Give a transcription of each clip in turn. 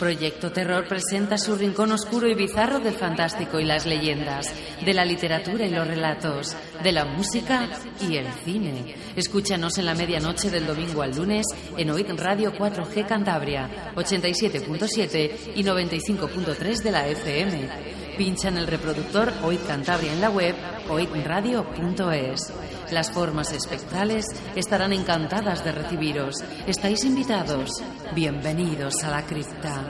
Proyecto Terror presenta su rincón oscuro y bizarro del fantástico y las leyendas, de la literatura y los relatos, de la música y el cine. Escúchanos en la medianoche del domingo al lunes en OID Radio 4G Cantabria, 87.7 y 95.3 de la FM. Pincha en el reproductor OID Cantabria en la web oidradio.es. Las formas espectrales estarán encantadas de recibiros. Estáis invitados. Bienvenidos a la cripta.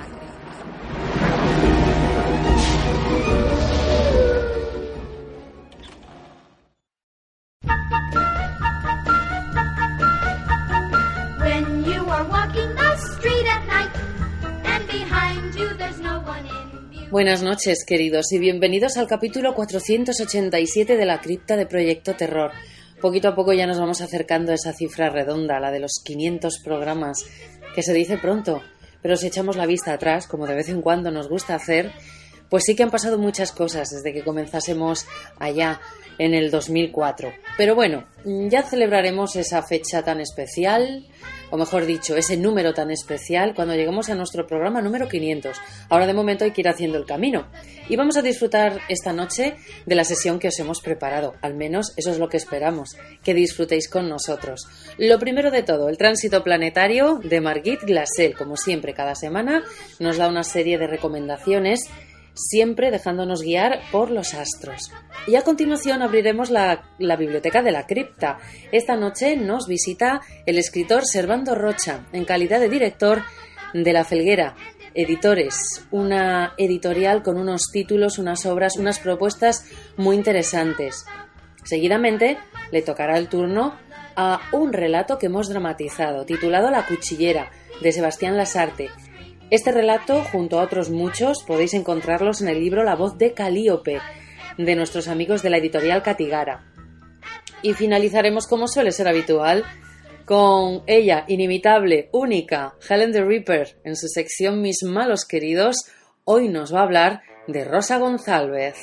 When you are walking the street at night and behind you there's no one in view. Buenas noches, queridos, y bienvenidos al capítulo 487 de la cripta de Proyecto Terror. Poquito a poco ya nos vamos acercando a esa cifra redonda, la de los 500 programas, que se dice pronto, pero si echamos la vista atrás, como de vez en cuando nos gusta hacer, pues sí que han pasado muchas cosas desde que comenzásemos allá en el 2004. Pero bueno, ya celebraremos esa fecha tan especial, o mejor dicho, ese número tan especial cuando lleguemos a nuestro programa número 500. Ahora de momento hay que ir haciendo el camino. Y vamos a disfrutar esta noche de la sesión que os hemos preparado. Al menos eso es lo que esperamos, que disfrutéis con nosotros. Lo primero de todo, el tránsito planetario de Margit Glassell. Como siempre, cada semana nos da una serie de recomendaciones, siempre dejándonos guiar por los astros. Y a continuación abriremos la biblioteca de la cripta. Esta noche nos visita el escritor Servando Rocha, en calidad de director de La Felguera Editores, una editorial con unos títulos, unas obras, unas propuestas muy interesantes. Seguidamente le tocará el turno a un relato que hemos dramatizado, titulado La cuchillera, de Sebastián Lasarte. Este relato, junto a otros muchos, podéis encontrarlos en el libro La voz de Calíope, de nuestros amigos de la editorial Catigara. Y finalizaremos, como suele ser habitual, con ella, inimitable, única, Helen the Reaper, en su sección Mis malos queridos. Hoy nos va a hablar de Rosa González.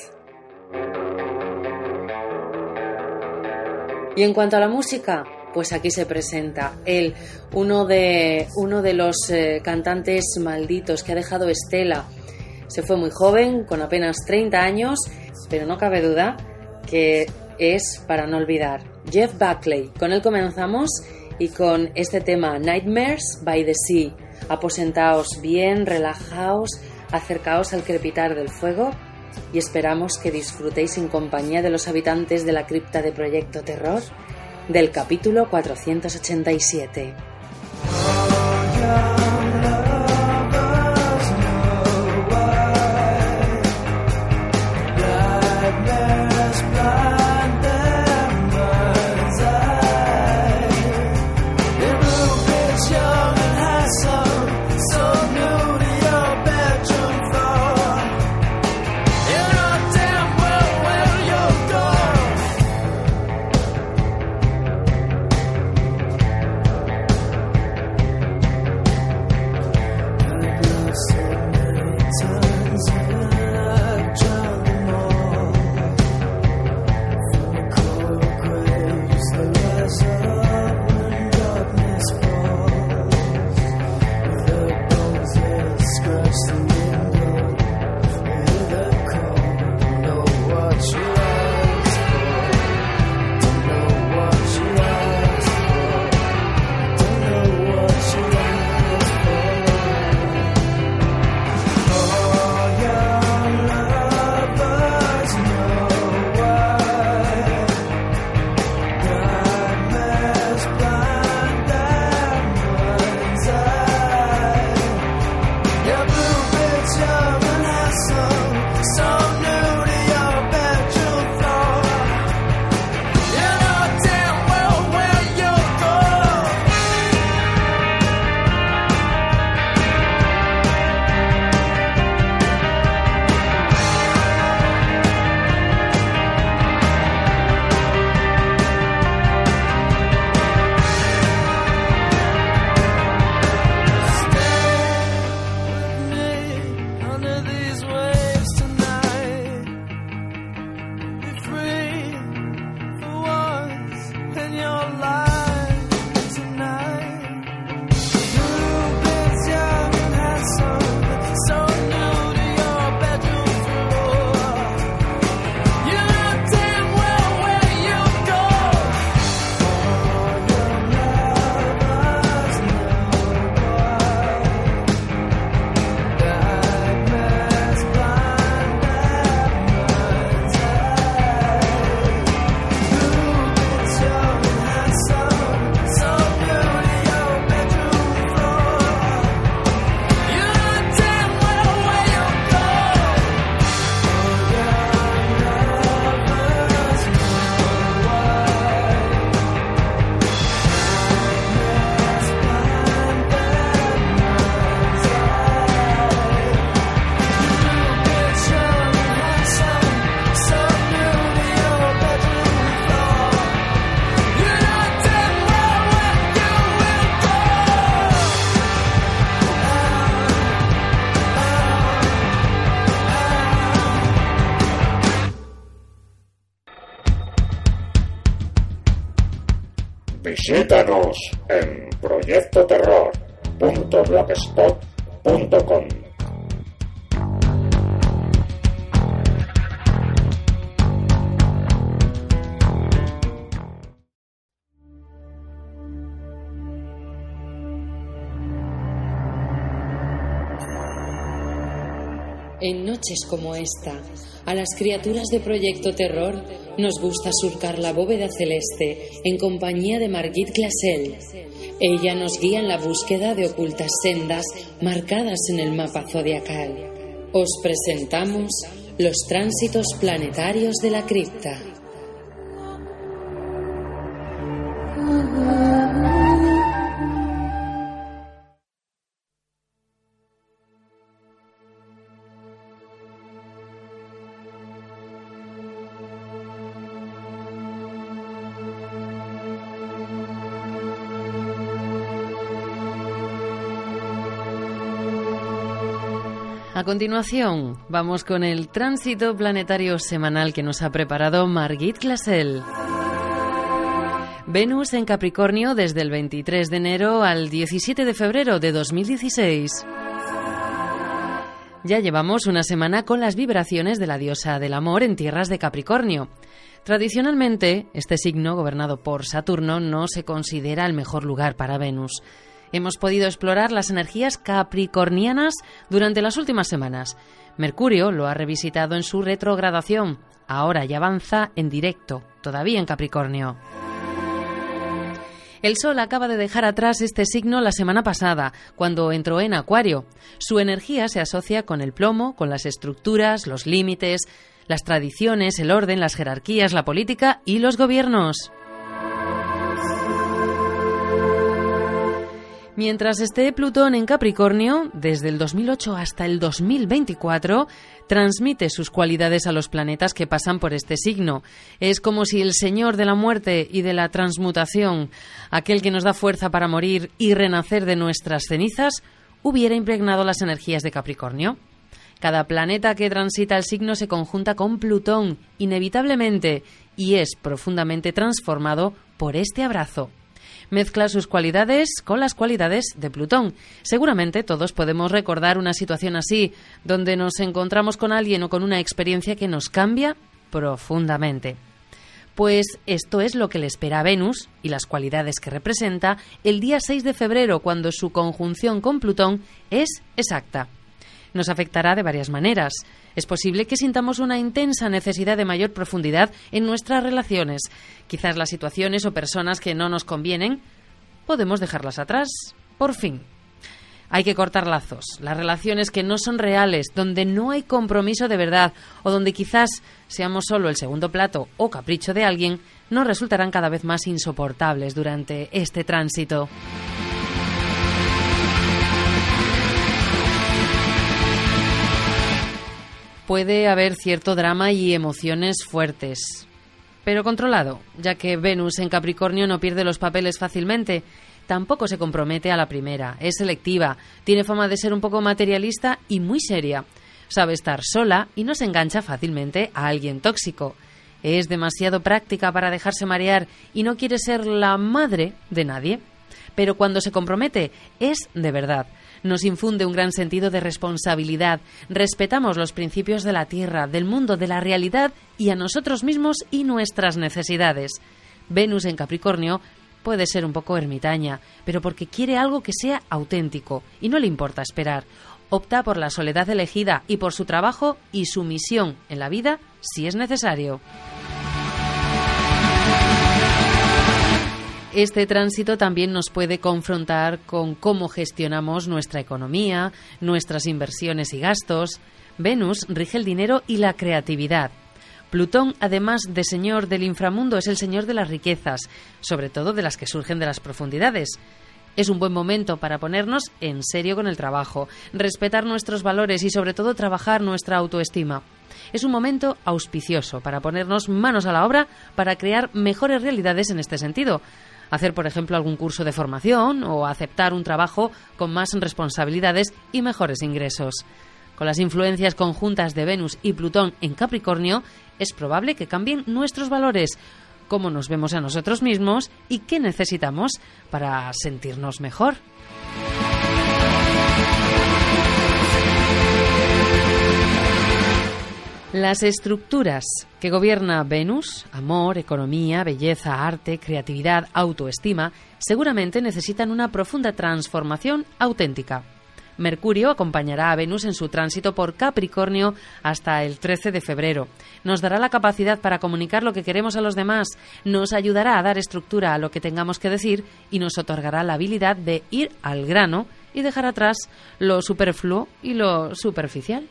Y en cuanto a la música, pues aquí se presenta él, uno de los cantantes malditos que ha dejado estela. Se fue muy joven, con apenas 30 años, pero no cabe duda que es para no olvidar. Jeff Buckley. Con él comenzamos y con este tema Nightmares by the Sea. Aposentaos bien, relajaos, acercaos al crepitar del fuego y esperamos que disfrutéis en compañía de los habitantes de la cripta de Proyecto Terror del capítulo 487. Visítanos en proyectoterror.blogspot.com. En noches como esta, a las criaturas de Proyecto Terror nos gusta surcar la bóveda celeste en compañía de Margit Glassell. Ella nos guía en la búsqueda de ocultas sendas marcadas en el mapa zodiacal. Os presentamos los tránsitos planetarios de la cripta. A continuación, vamos con el tránsito planetario semanal que nos ha preparado Margit Glassell. Venus en Capricornio desde el 23 de enero al 17 de febrero de 2016. Ya llevamos una semana con las vibraciones de la diosa del amor en tierras de Capricornio. Tradicionalmente, este signo, gobernado por Saturno, no se considera el mejor lugar para Venus. Hemos podido explorar las energías capricornianas durante las últimas semanas. Mercurio lo ha revisitado en su retrogradación. Ahora ya avanza en directo, todavía en Capricornio. El Sol acaba de dejar atrás este signo la semana pasada, cuando entró en Acuario. Su energía se asocia con el plomo, con las estructuras, los límites, las tradiciones, el orden, las jerarquías, la política y los gobiernos. Mientras esté Plutón en Capricornio, desde el 2008 hasta el 2024, transmite sus cualidades a los planetas que pasan por este signo. Es como si el señor de la muerte y de la transmutación, aquel que nos da fuerza para morir y renacer de nuestras cenizas, hubiera impregnado las energías de Capricornio. Cada planeta que transita el signo se conjunta con Plutón, inevitablemente, y es profundamente transformado por este abrazo. Mezcla sus cualidades con las cualidades de Plutón. Seguramente todos podemos recordar una situación así, donde nos encontramos con alguien o con una experiencia que nos cambia profundamente. Pues esto es lo que le espera a Venus y las cualidades que representa el día 6 de febrero, cuando su conjunción con Plutón es exacta. Nos afectará de varias maneras. Es posible que sintamos una intensa necesidad de mayor profundidad en nuestras relaciones. Quizás las situaciones o personas que no nos convienen, podemos dejarlas atrás, por fin. Hay que cortar lazos. Las relaciones que no son reales, donde no hay compromiso de verdad o donde quizás seamos solo el segundo plato o capricho de alguien, nos resultarán cada vez más insoportables durante este tránsito. Puede haber cierto drama y emociones fuertes, pero controlado, ya que Venus en Capricornio no pierde los papeles fácilmente. Tampoco se compromete a la primera, es selectiva, tiene fama de ser un poco materialista y muy seria. Sabe estar sola y no se engancha fácilmente a alguien tóxico. Es demasiado práctica para dejarse marear y no quiere ser la madre de nadie. Pero cuando se compromete, es de verdad. Nos infunde un gran sentido de responsabilidad. Respetamos los principios de la Tierra, del mundo, de la realidad y a nosotros mismos y nuestras necesidades. Venus en Capricornio puede ser un poco ermitaña, pero porque quiere algo que sea auténtico y no le importa esperar. Opta por la soledad elegida y por su trabajo y su misión en la vida si es necesario. Este tránsito también nos puede confrontar con cómo gestionamos nuestra economía, nuestras inversiones y gastos. Venus rige el dinero y la creatividad. Plutón, además de señor del inframundo, es el señor de las riquezas, sobre todo de las que surgen de las profundidades. Es un buen momento para ponernos en serio con el trabajo, respetar nuestros valores y sobre todo trabajar nuestra autoestima. Es un momento auspicioso para ponernos manos a la obra para crear mejores realidades en este sentido. Hacer, por ejemplo, algún curso de formación o aceptar un trabajo con más responsabilidades y mejores ingresos. Con las influencias conjuntas de Venus y Plutón en Capricornio, es probable que cambien nuestros valores. cómo nos vemos a nosotros mismos y qué necesitamos para sentirnos mejor. Las estructuras que gobierna Venus, amor, economía, belleza, arte, creatividad, autoestima, seguramente necesitan una profunda transformación auténtica. Mercurio acompañará a Venus en su tránsito por Capricornio hasta el 13 de febrero. Nos dará la capacidad para comunicar lo que queremos a los demás, nos ayudará a dar estructura a lo que tengamos que decir y nos otorgará la habilidad de ir al grano y dejar atrás lo superfluo y lo superficial.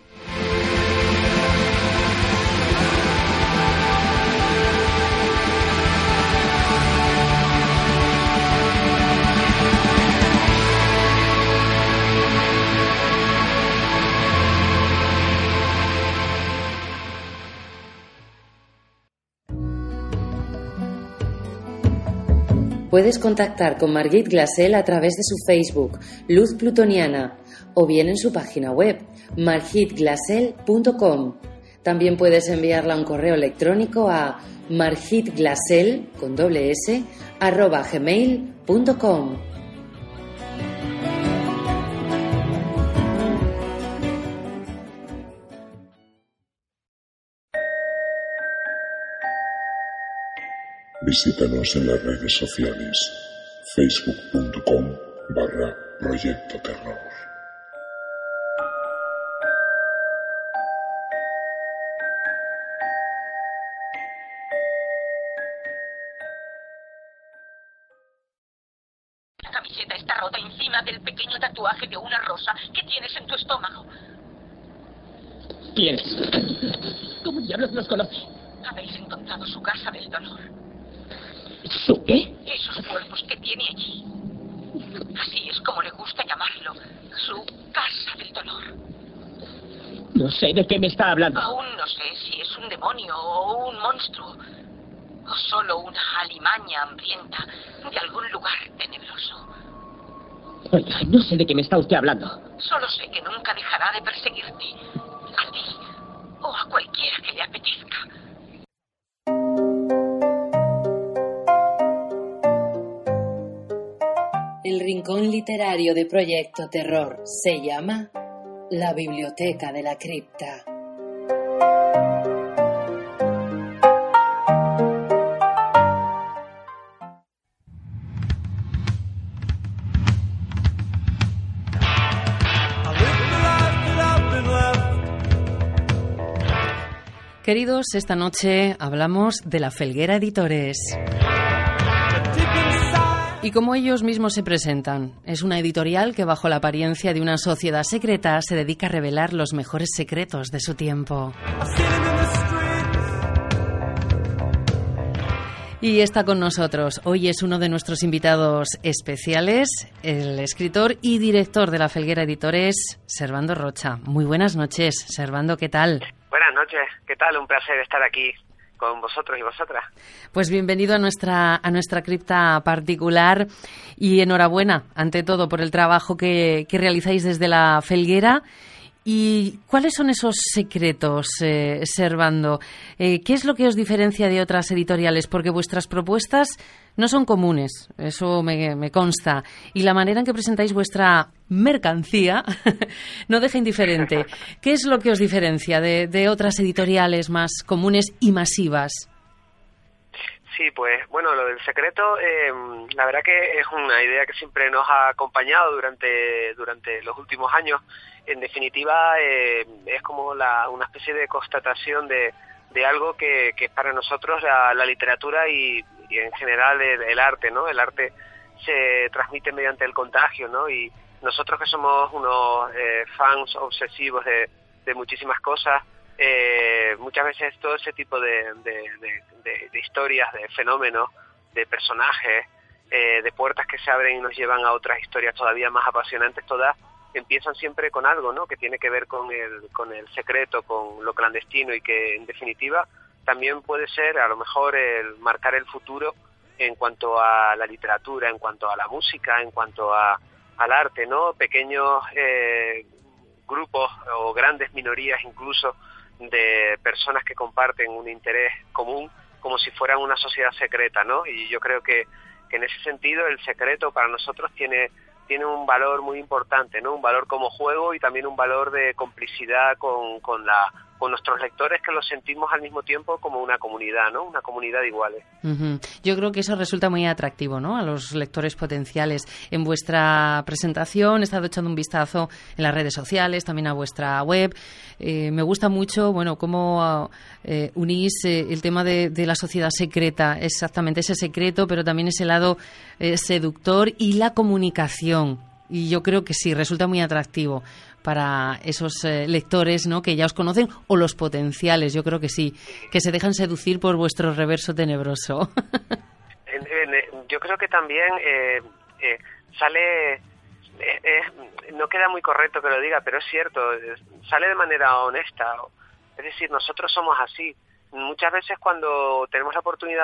Puedes contactar con Margit Glassell a través de su Facebook, Luz Plutoniana, o bien en su página web, margitglassell.com. También puedes enviarla un correo electrónico a margitglassell@gmail.com. Visítanos en las redes sociales, facebook.com/Proyecto Terror. La camiseta está rota encima del pequeño tatuaje de una rosa que tienes en tu estómago. ¿Quién es? ¿Cómo diablos nos conoce? Habéis encontrado su casa del dolor. ¿Su qué? Esos cuerpos que tiene allí. Así es como le gusta llamarlo. Su casa del dolor. No sé de qué me está hablando. Aún no sé si es un demonio o un monstruo. O solo una alimaña hambrienta de algún lugar tenebroso. Oiga, no sé de qué me está usted hablando. Solo sé que nunca dejará de perseguirte. A ti o a cualquiera que le apetezca. El rincón literario de Proyecto Terror se llama La Biblioteca de la Cripta. Queridos, esta noche hablamos de La Felguera Editores. Y como ellos mismos se presentan, es una editorial que bajo la apariencia de una sociedad secreta se dedica a revelar los mejores secretos de su tiempo. Y está con nosotros. Hoy es uno de nuestros invitados especiales, el escritor y director de La Felguera Editores, Servando Rocha. Muy buenas noches, Servando, ¿qué tal? Buenas noches, ¿qué tal? Un placer estar aquí con vosotros y vosotras. Pues bienvenido a nuestra cripta particular y enhorabuena, ante todo, por el trabajo que realizáis desde La Felguera. ¿Y cuáles son esos secretos, Servando? ¿Qué es lo que os diferencia de otras editoriales? Porque vuestras propuestas no son comunes, eso me consta. Y la manera en que presentáis vuestra mercancía no deja indiferente. ¿Qué es lo que os diferencia de otras editoriales más comunes y masivas? Sí, pues bueno, lo del secreto, la verdad que es una idea que siempre nos ha acompañado durante los últimos años. En definitiva, es como una especie de constatación de algo que es para nosotros la literatura y en general el arte, ¿no? El arte se transmite mediante el contagio, ¿no? Y nosotros que somos unos fans obsesivos de muchísimas cosas, muchas veces todo ese tipo de historias, de fenómenos, de personajes, de puertas que se abren y nos llevan a otras historias todavía más apasionantes, todas empiezan siempre con algo, ¿no? Que tiene que ver con el secreto, con lo clandestino y que en definitiva también puede ser a lo mejor el marcar el futuro en cuanto a la literatura, en cuanto a la música, en cuanto al arte, ¿no? Pequeños grupos o grandes minorías incluso de personas que comparten un interés común como si fueran una sociedad secreta, ¿no? Y yo creo que en ese sentido el secreto para nosotros tiene un valor muy importante, ¿no? Un valor como juego y también un valor de complicidad con nuestros lectores, que los sentimos al mismo tiempo como una comunidad, ¿no? Una comunidad de iguales. Yo creo que eso resulta muy atractivo, ¿no? A los lectores potenciales. En vuestra presentación he estado echando un vistazo en las redes sociales, también a vuestra web. Me gusta mucho, bueno, cómo unís el tema de la sociedad secreta, exactamente ese secreto, pero también ese lado seductor y la comunicación. Y yo creo que sí, resulta muy atractivo para esos lectores, ¿no?, que ya os conocen, o los potenciales, yo creo que sí, que se dejan seducir por vuestro reverso tenebroso. Yo creo que también sale, no queda muy correcto que lo diga, pero es cierto, sale de manera honesta. Es decir, nosotros somos así. Muchas veces cuando tenemos la oportunidad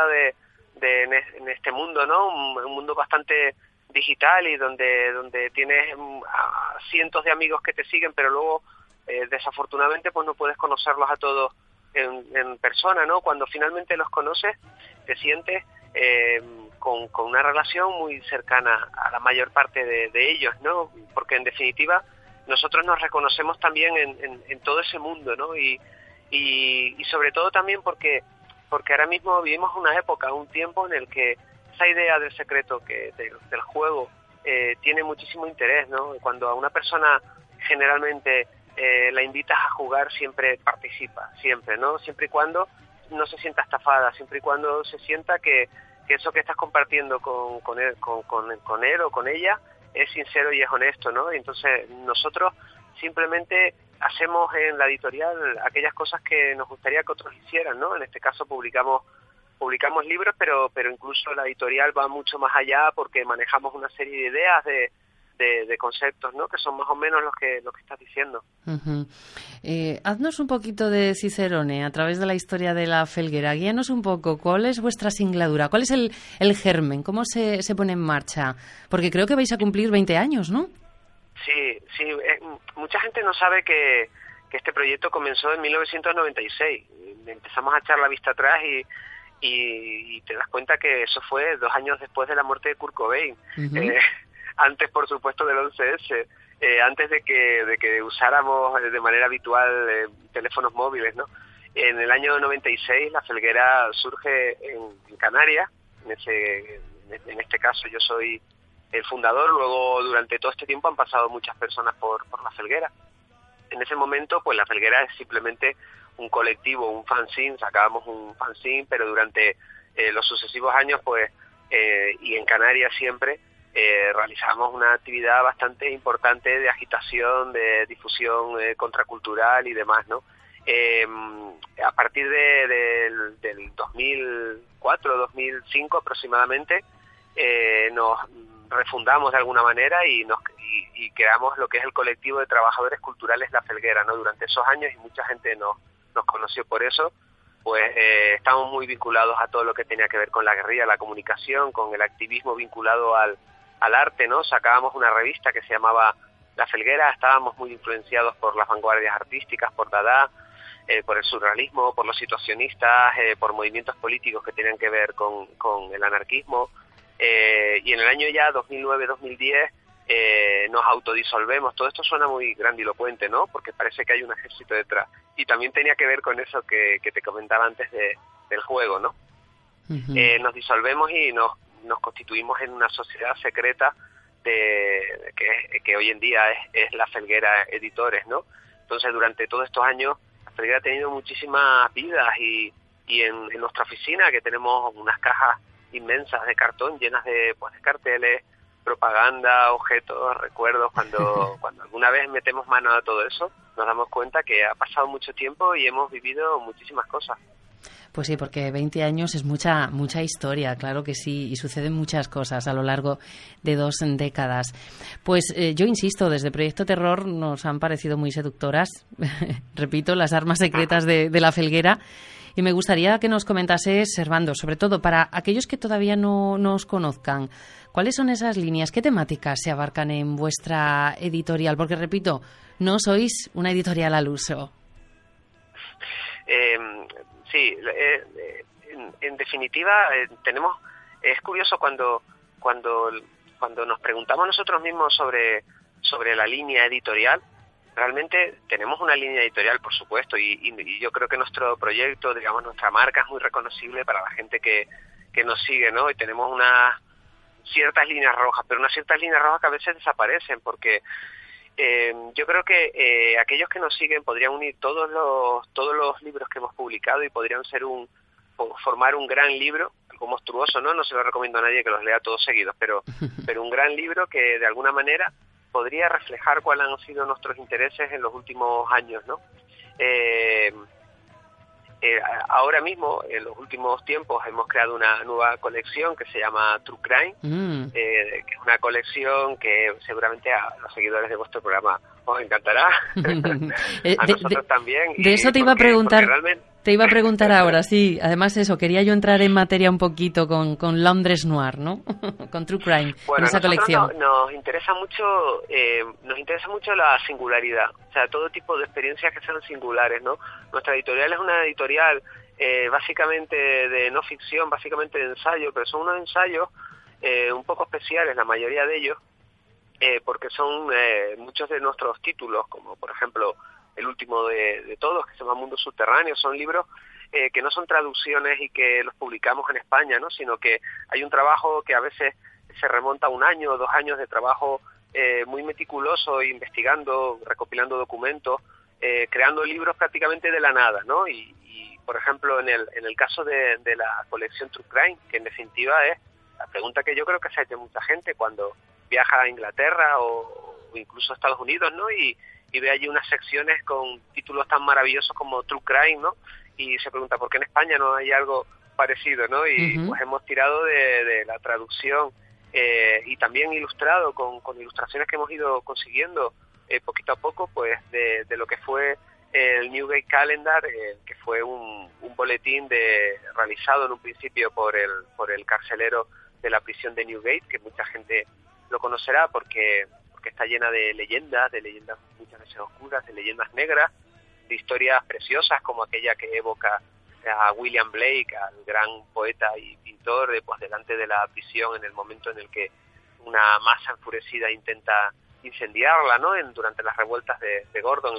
en este mundo, ¿no?, un mundo bastante digital y donde tienes cientos de amigos que te siguen, pero luego desafortunadamente pues no puedes conocerlos a todos en persona, ¿no? Cuando finalmente los conoces te sientes con una relación muy cercana a la mayor parte de ellos, ¿no? Porque en definitiva nosotros nos reconocemos también en todo ese mundo, ¿no? Y sobre todo también porque ahora mismo vivimos una época, un tiempo en el que esa idea del secreto, del juego, tiene muchísimo interés, ¿no? Cuando a una persona generalmente la invitas a jugar, siempre participa, siempre, ¿no? Siempre y cuando no se sienta estafada, siempre y cuando se sienta que eso que estás compartiendo con él o con ella es sincero y es honesto, ¿no? Y entonces nosotros simplemente hacemos en la editorial aquellas cosas que nos gustaría que otros hicieran, ¿no? En este caso publicamos libros, pero incluso la editorial va mucho más allá, porque manejamos una serie de ideas, de conceptos, ¿no?, que son más o menos lo que estás diciendo. Haznos un poquito de Cicerone a través de la historia de la Felguera. Guíanos un poco. ¿Cuál es vuestra singladura? ¿Cuál es el germen? ¿Cómo se pone en marcha? Porque creo que vais a cumplir 20 años, ¿no? Sí. Mucha gente no sabe que este proyecto comenzó en 1996. Empezamos a echar la vista atrás y te das cuenta que eso fue 2 años después de la muerte de Kurt Cobain. Antes, por supuesto, del 11S, antes de que usáramos de manera habitual teléfonos móviles, ¿no? En el año 96 la Felguera surge en Canarias. En este caso yo soy el fundador. Luego, durante todo este tiempo han pasado muchas personas por la Felguera. En ese momento, pues la Felguera es simplemente un colectivo, un fanzine. Sacábamos un fanzine, pero durante los sucesivos años, pues, y en Canarias siempre, realizamos una actividad bastante importante de agitación, de difusión contracultural y demás, ¿no? A partir del 2004, 2005 aproximadamente, nos refundamos de alguna manera y creamos lo que es el colectivo de trabajadores culturales La Felguera, ¿no? Durante esos años, y mucha gente nos conoció por eso, pues estamos muy vinculados a todo lo que tenía que ver con la guerrilla, la comunicación, con el activismo vinculado al arte, ¿no? Sacábamos una revista que se llamaba La Felguera. Estábamos muy influenciados por las vanguardias artísticas, por Dada, por el surrealismo, por los situacionistas, por movimientos políticos que tenían que ver con el anarquismo, y en el año ya 2009-2010 nos autodisolvemos. Todo esto suena muy grandilocuente, ¿no?, porque parece que hay un ejército detrás, y también tenía que ver con eso que te comentaba antes del juego, ¿no? Nos disolvemos y nos constituimos en una sociedad secreta que hoy en día es La Felguera Editores, ¿no? Entonces, durante todos estos años, La Felguera ha tenido muchísimas vidas, y en nuestra oficina, que tenemos unas cajas inmensas de cartón llenas de carteles, propaganda, objetos, recuerdos. Cuando alguna vez metemos mano a todo eso, nos damos cuenta que ha pasado mucho tiempo y hemos vivido muchísimas cosas. Pues sí, porque 20 años es mucha historia, claro que sí, y suceden muchas cosas a lo largo de 2 décadas. Pues yo insisto, desde Proyecto Terror nos han parecido muy seductoras, repito, las armas secretas de La Felguera, y me gustaría que nos comentases, Servando, sobre todo para aquellos que todavía no os conozcan, ¿cuáles son esas líneas? ¿Qué temáticas se abarcan en vuestra editorial? Porque, repito, no sois una editorial al uso. Sí, en definitiva, es curioso cuando nos preguntamos nosotros mismos sobre la línea editorial. Realmente tenemos una línea editorial, por supuesto, y yo creo que nuestro proyecto, digamos, nuestra marca es muy reconocible para la gente que nos sigue, ¿no? Y tenemos unas ciertas líneas rojas, pero unas ciertas líneas rojas que a veces desaparecen, porque yo creo que aquellos que nos siguen podrían unir todos los libros que hemos publicado y podrían formar un gran libro, algo monstruoso, ¿no? No se lo recomiendo a nadie que los lea todos seguidos, pero un gran libro que de alguna manera podría reflejar cuáles han sido nuestros intereses en los últimos años, ¿no? Ahora mismo, en los últimos tiempos, hemos creado una nueva colección que se llama True Crime, que es una colección que seguramente a los seguidores de vuestro programa os encantará. A nosotros también. De eso te iba a preguntar. Te iba a preguntar ahora, sí. Además eso, quería yo entrar en materia un poquito con Londres Noir, ¿no? Con True Crime, bueno, en esa colección. Nos interesa mucho la singularidad, o sea, todo tipo de experiencias que sean singulares, ¿no? Nuestra editorial es una editorial básicamente de no ficción, básicamente de ensayo, pero son unos ensayos un poco especiales, la mayoría de ellos, porque son muchos de nuestros títulos, como por ejemplo el último de todos, que se llama Mundo Subterráneo, son libros que no son traducciones y que los publicamos en España, ¿no? Sino que hay un trabajo que a veces se remonta a 1 año o 2 años de trabajo muy meticuloso, investigando, recopilando documentos, creando libros prácticamente de la nada, ¿no? Y por ejemplo, en el caso de la colección True Crime, que en definitiva es la pregunta que yo creo que se ha hecho mucha gente cuando viaja a Inglaterra o incluso a Estados Unidos, ¿no? Y ve allí unas secciones con títulos tan maravillosos como True Crime, ¿no? Y se pregunta por qué en España no hay algo parecido, ¿no? Y pues hemos tirado de la traducción y también ilustrado con ilustraciones que hemos ido consiguiendo poquito a poco, pues de lo que fue el Newgate Calendar, que fue un boletín realizado en un principio por el carcelero de la prisión de Newgate, que mucha gente lo conocerá porque está llena de leyendas muchas veces oscuras, de leyendas negras, de historias preciosas como aquella que evoca a William Blake, al gran poeta y pintor, pues delante de la prisión en el momento en el que una masa enfurecida intenta incendiarla, ¿no? Durante las revueltas de Gordon en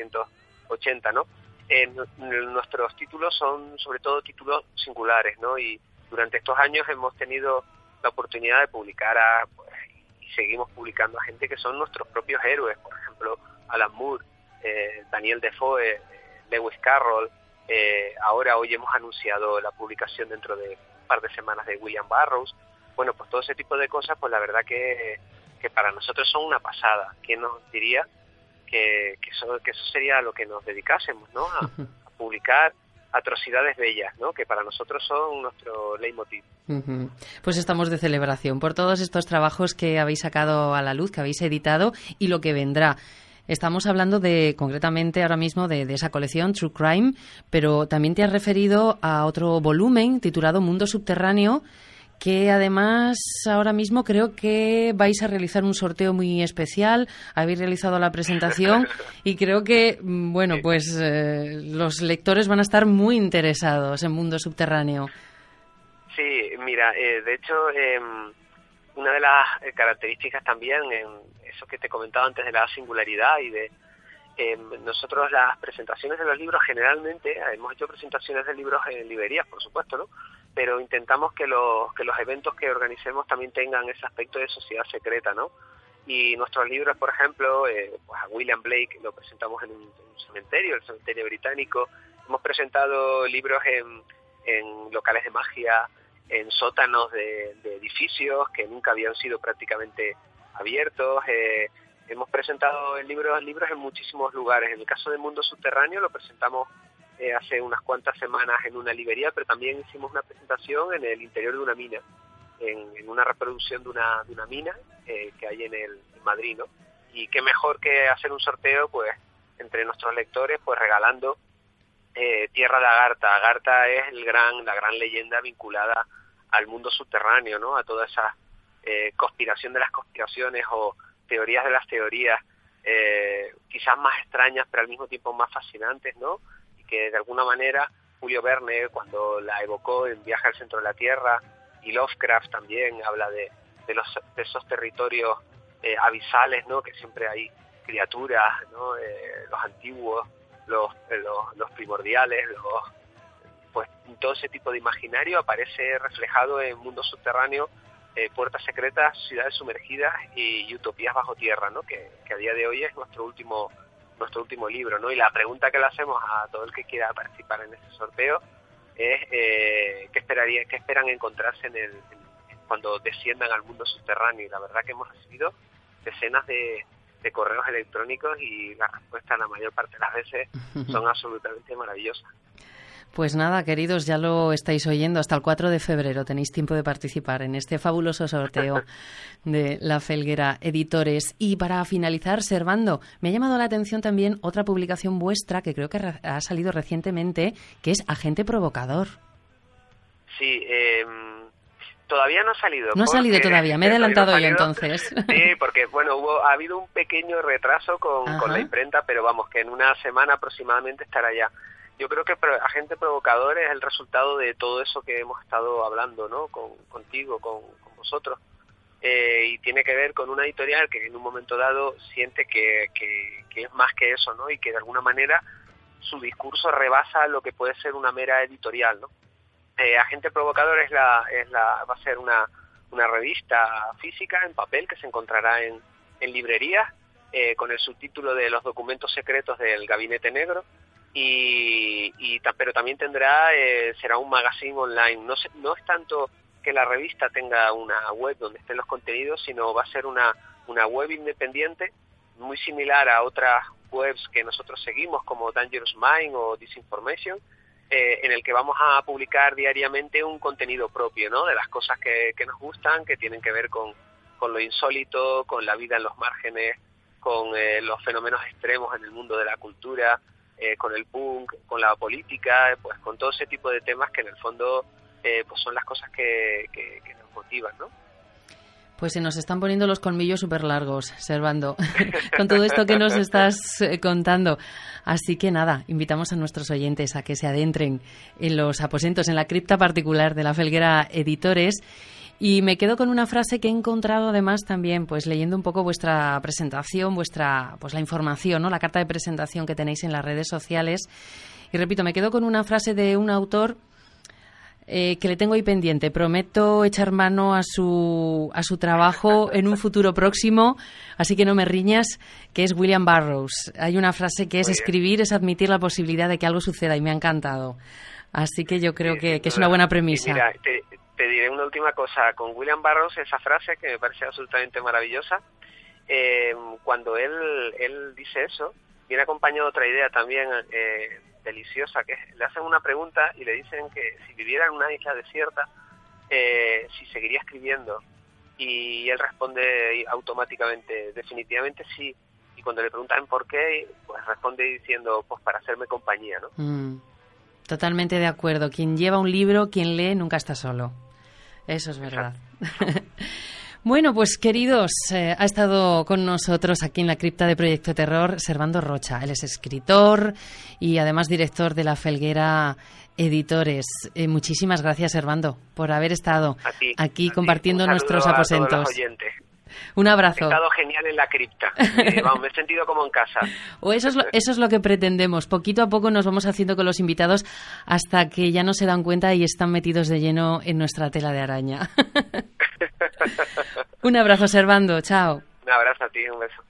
1780, ¿no? Nuestros títulos son sobre todo títulos singulares, ¿no? Y durante estos años hemos tenido la oportunidad de publicar y seguimos publicando a gente que son nuestros propios héroes, por ejemplo, Alan Moore, Daniel Defoe, Lewis Carroll, hoy hemos anunciado la publicación dentro de un par de semanas de William Burroughs. Bueno, pues todo ese tipo de cosas, pues la verdad que para nosotros son una pasada. ¿Quién nos diría que eso sería lo que nos dedicásemos, ¿no? A publicar atrocidades bellas, ¿no? Que para nosotros son nuestro leitmotiv. Pues estamos de celebración por todos estos trabajos que habéis sacado a la luz, que habéis editado y lo que vendrá. Estamos hablando concretamente ahora mismo de esa colección True Crime, pero también te has referido a otro volumen titulado Mundo Subterráneo, que además ahora mismo creo que vais a realizar un sorteo muy especial. Habéis realizado la presentación y creo que, bueno, pues los lectores van a estar muy interesados en Mundo Subterráneo. Sí, mira, de hecho, una de las características también, en eso que te comentaba antes de la singularidad y de nosotros las presentaciones de los libros generalmente, hemos hecho presentaciones de libros en librerías, por supuesto, ¿no? Pero intentamos que los eventos que organicemos también tengan ese aspecto de sociedad secreta, ¿no? Y nuestros libros, por ejemplo, pues a William Blake lo presentamos en un cementerio, el cementerio británico. Hemos presentado libros en locales de magia, en sótanos de edificios que nunca habían sido prácticamente abiertos. Hemos presentado libros en muchísimos lugares. En el caso de Mundo Subterráneo lo presentamos hace unas cuantas semanas en una librería, pero también hicimos una presentación en el interior de una mina, en una reproducción de una mina que hay en Madrid, ¿no? Y qué mejor que hacer un sorteo, pues, entre nuestros lectores, pues regalando Tierra de Agartha. Agartha es la gran leyenda vinculada al mundo subterráneo, ¿no? A toda esa conspiración de las conspiraciones o teorías de las teorías, quizás más extrañas, pero al mismo tiempo más fascinantes, ¿no? Y que de alguna manera Julio Verne cuando la evocó en Viaje al centro de la Tierra, y Lovecraft también habla de esos territorios abisales, ¿no? Que siempre hay criaturas, ¿no? Los antiguos, los primordiales, pues todo ese tipo de imaginario aparece reflejado en mundos subterráneos, puertas secretas, ciudades sumergidas y utopías bajo tierra, ¿no? Que a día de hoy es nuestro último libro, ¿no? Y la pregunta que le hacemos a todo el que quiera participar en este sorteo es ¿qué esperan encontrarse cuando desciendan al mundo subterráneo? Y la verdad que hemos recibido decenas de correos electrónicos y las respuestas la mayor parte de las veces son absolutamente maravillosas. Pues nada, queridos, ya lo estáis oyendo. Hasta el 4 de febrero tenéis tiempo de participar en este fabuloso sorteo de La Felguera Editores. Y para finalizar, Servando, me ha llamado la atención también otra publicación vuestra que creo que ha salido recientemente, que es Agente Provocador. Sí, todavía no ha salido. No ha salido todavía, me he adelantado yo entonces. Sí, porque bueno, ha habido un pequeño retraso con la imprenta, pero vamos, que en una semana aproximadamente estará ya. Yo creo que Agente Provocador es el resultado de todo eso que hemos estado hablando, ¿no? Contigo, con vosotros. Y tiene que ver con una editorial que en un momento dado siente que es más que eso, ¿no? Y que de alguna manera su discurso rebasa lo que puede ser una mera editorial, ¿no? Agente Provocador va a ser una revista física en papel que se encontrará en librerías con el subtítulo de Los documentos secretos del Gabinete Negro. Pero también será un magazine online. No es tanto que la revista tenga una web donde estén los contenidos, sino va a ser una web independiente muy similar a otras webs que nosotros seguimos como Dangerous Mind o Disinformation, en el que vamos a publicar diariamente un contenido propio, ¿no? De las cosas que nos gustan, que tienen que ver con lo insólito, con la vida en los márgenes, con los fenómenos extremos en el mundo de la cultura, con el punk, con la política, pues con todo ese tipo de temas que en el fondo pues son las cosas que nos motivan, ¿no? Pues se nos están poniendo los colmillos súper largos, Servando, con todo esto que nos estás contando. Así que nada, invitamos a nuestros oyentes a que se adentren en los aposentos, en la cripta particular de La Felguera Editores. Y me quedo con una frase que he encontrado además también, pues leyendo un poco vuestra presentación, pues la información, ¿no? La carta de presentación que tenéis en las redes sociales. Y repito, me quedo con una frase de un autor que le tengo ahí pendiente. Prometo echar mano a su trabajo en un futuro próximo, así que no me riñas, que es William Burroughs. Hay una frase que es: escribir es admitir la posibilidad de que algo suceda, y me ha encantado. Así que yo creo que es una buena premisa. Mira, te diré una última cosa. Con William Burroughs, esa frase que me parece absolutamente maravillosa, cuando él dice eso, viene acompañado de otra idea también deliciosa, que le hacen una pregunta y le dicen que si viviera en una isla desierta, si seguiría escribiendo, y él responde automáticamente, definitivamente sí, y cuando le preguntan por qué, pues responde diciendo, pues para hacerme compañía, ¿no? Totalmente de acuerdo. Quien lleva un libro, quien lee, nunca está solo. Eso es verdad. Bueno, pues queridos, ha estado con nosotros aquí en la cripta de Proyecto Terror Servando Rocha. Él es escritor y además director de La Felguera Editores. Muchísimas gracias, Servando, por haber estado aquí compartiendo nuestros aposentos. A todos los oyentes. Un abrazo. He estado genial en la cripta. Me he sentido como en casa. O eso es lo que pretendemos. Poquito a poco nos vamos haciendo con los invitados hasta que ya no se dan cuenta y están metidos de lleno en nuestra tela de araña. Un abrazo, Servando. Chao. Un abrazo a ti, un beso.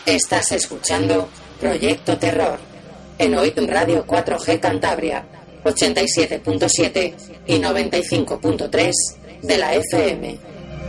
Estás escuchando Proyecto Terror en OIT Radio 4G Cantabria, 87.7 y 95.3 de la FM.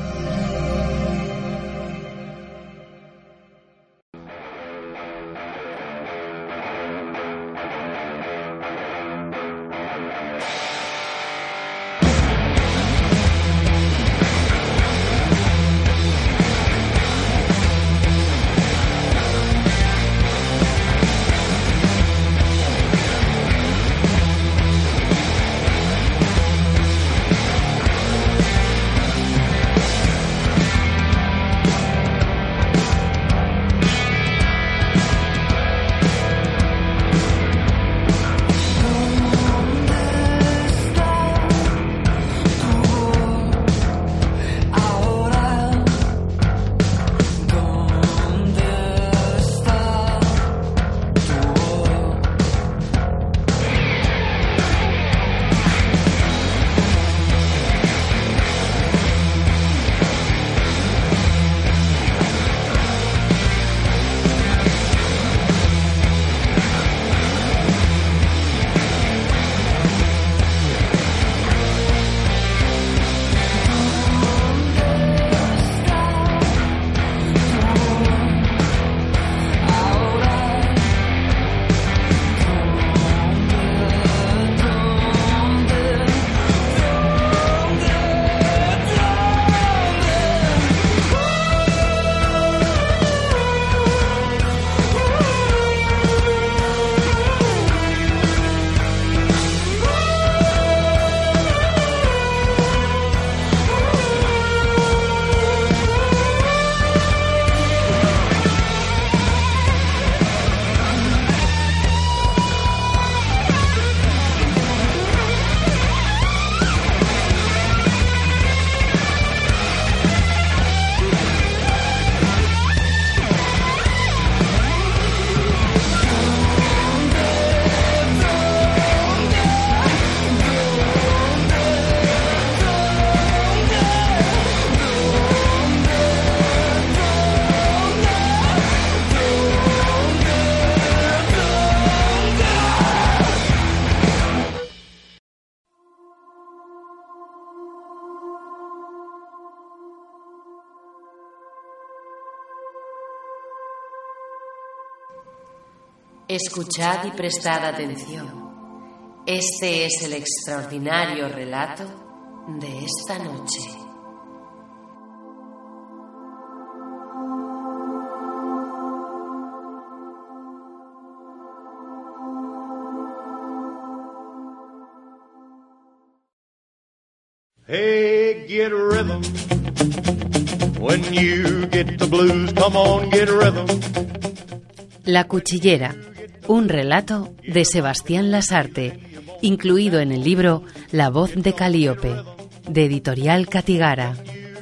Escuchad y prestad atención. Este es el extraordinario relato de esta noche. Hey, get rhythm. When you get the blues, come on, get rhythm. La Cuchillera, un relato de Sebastián Lasarte, incluido en el libro La voz de Calíope, de Editorial Catigara.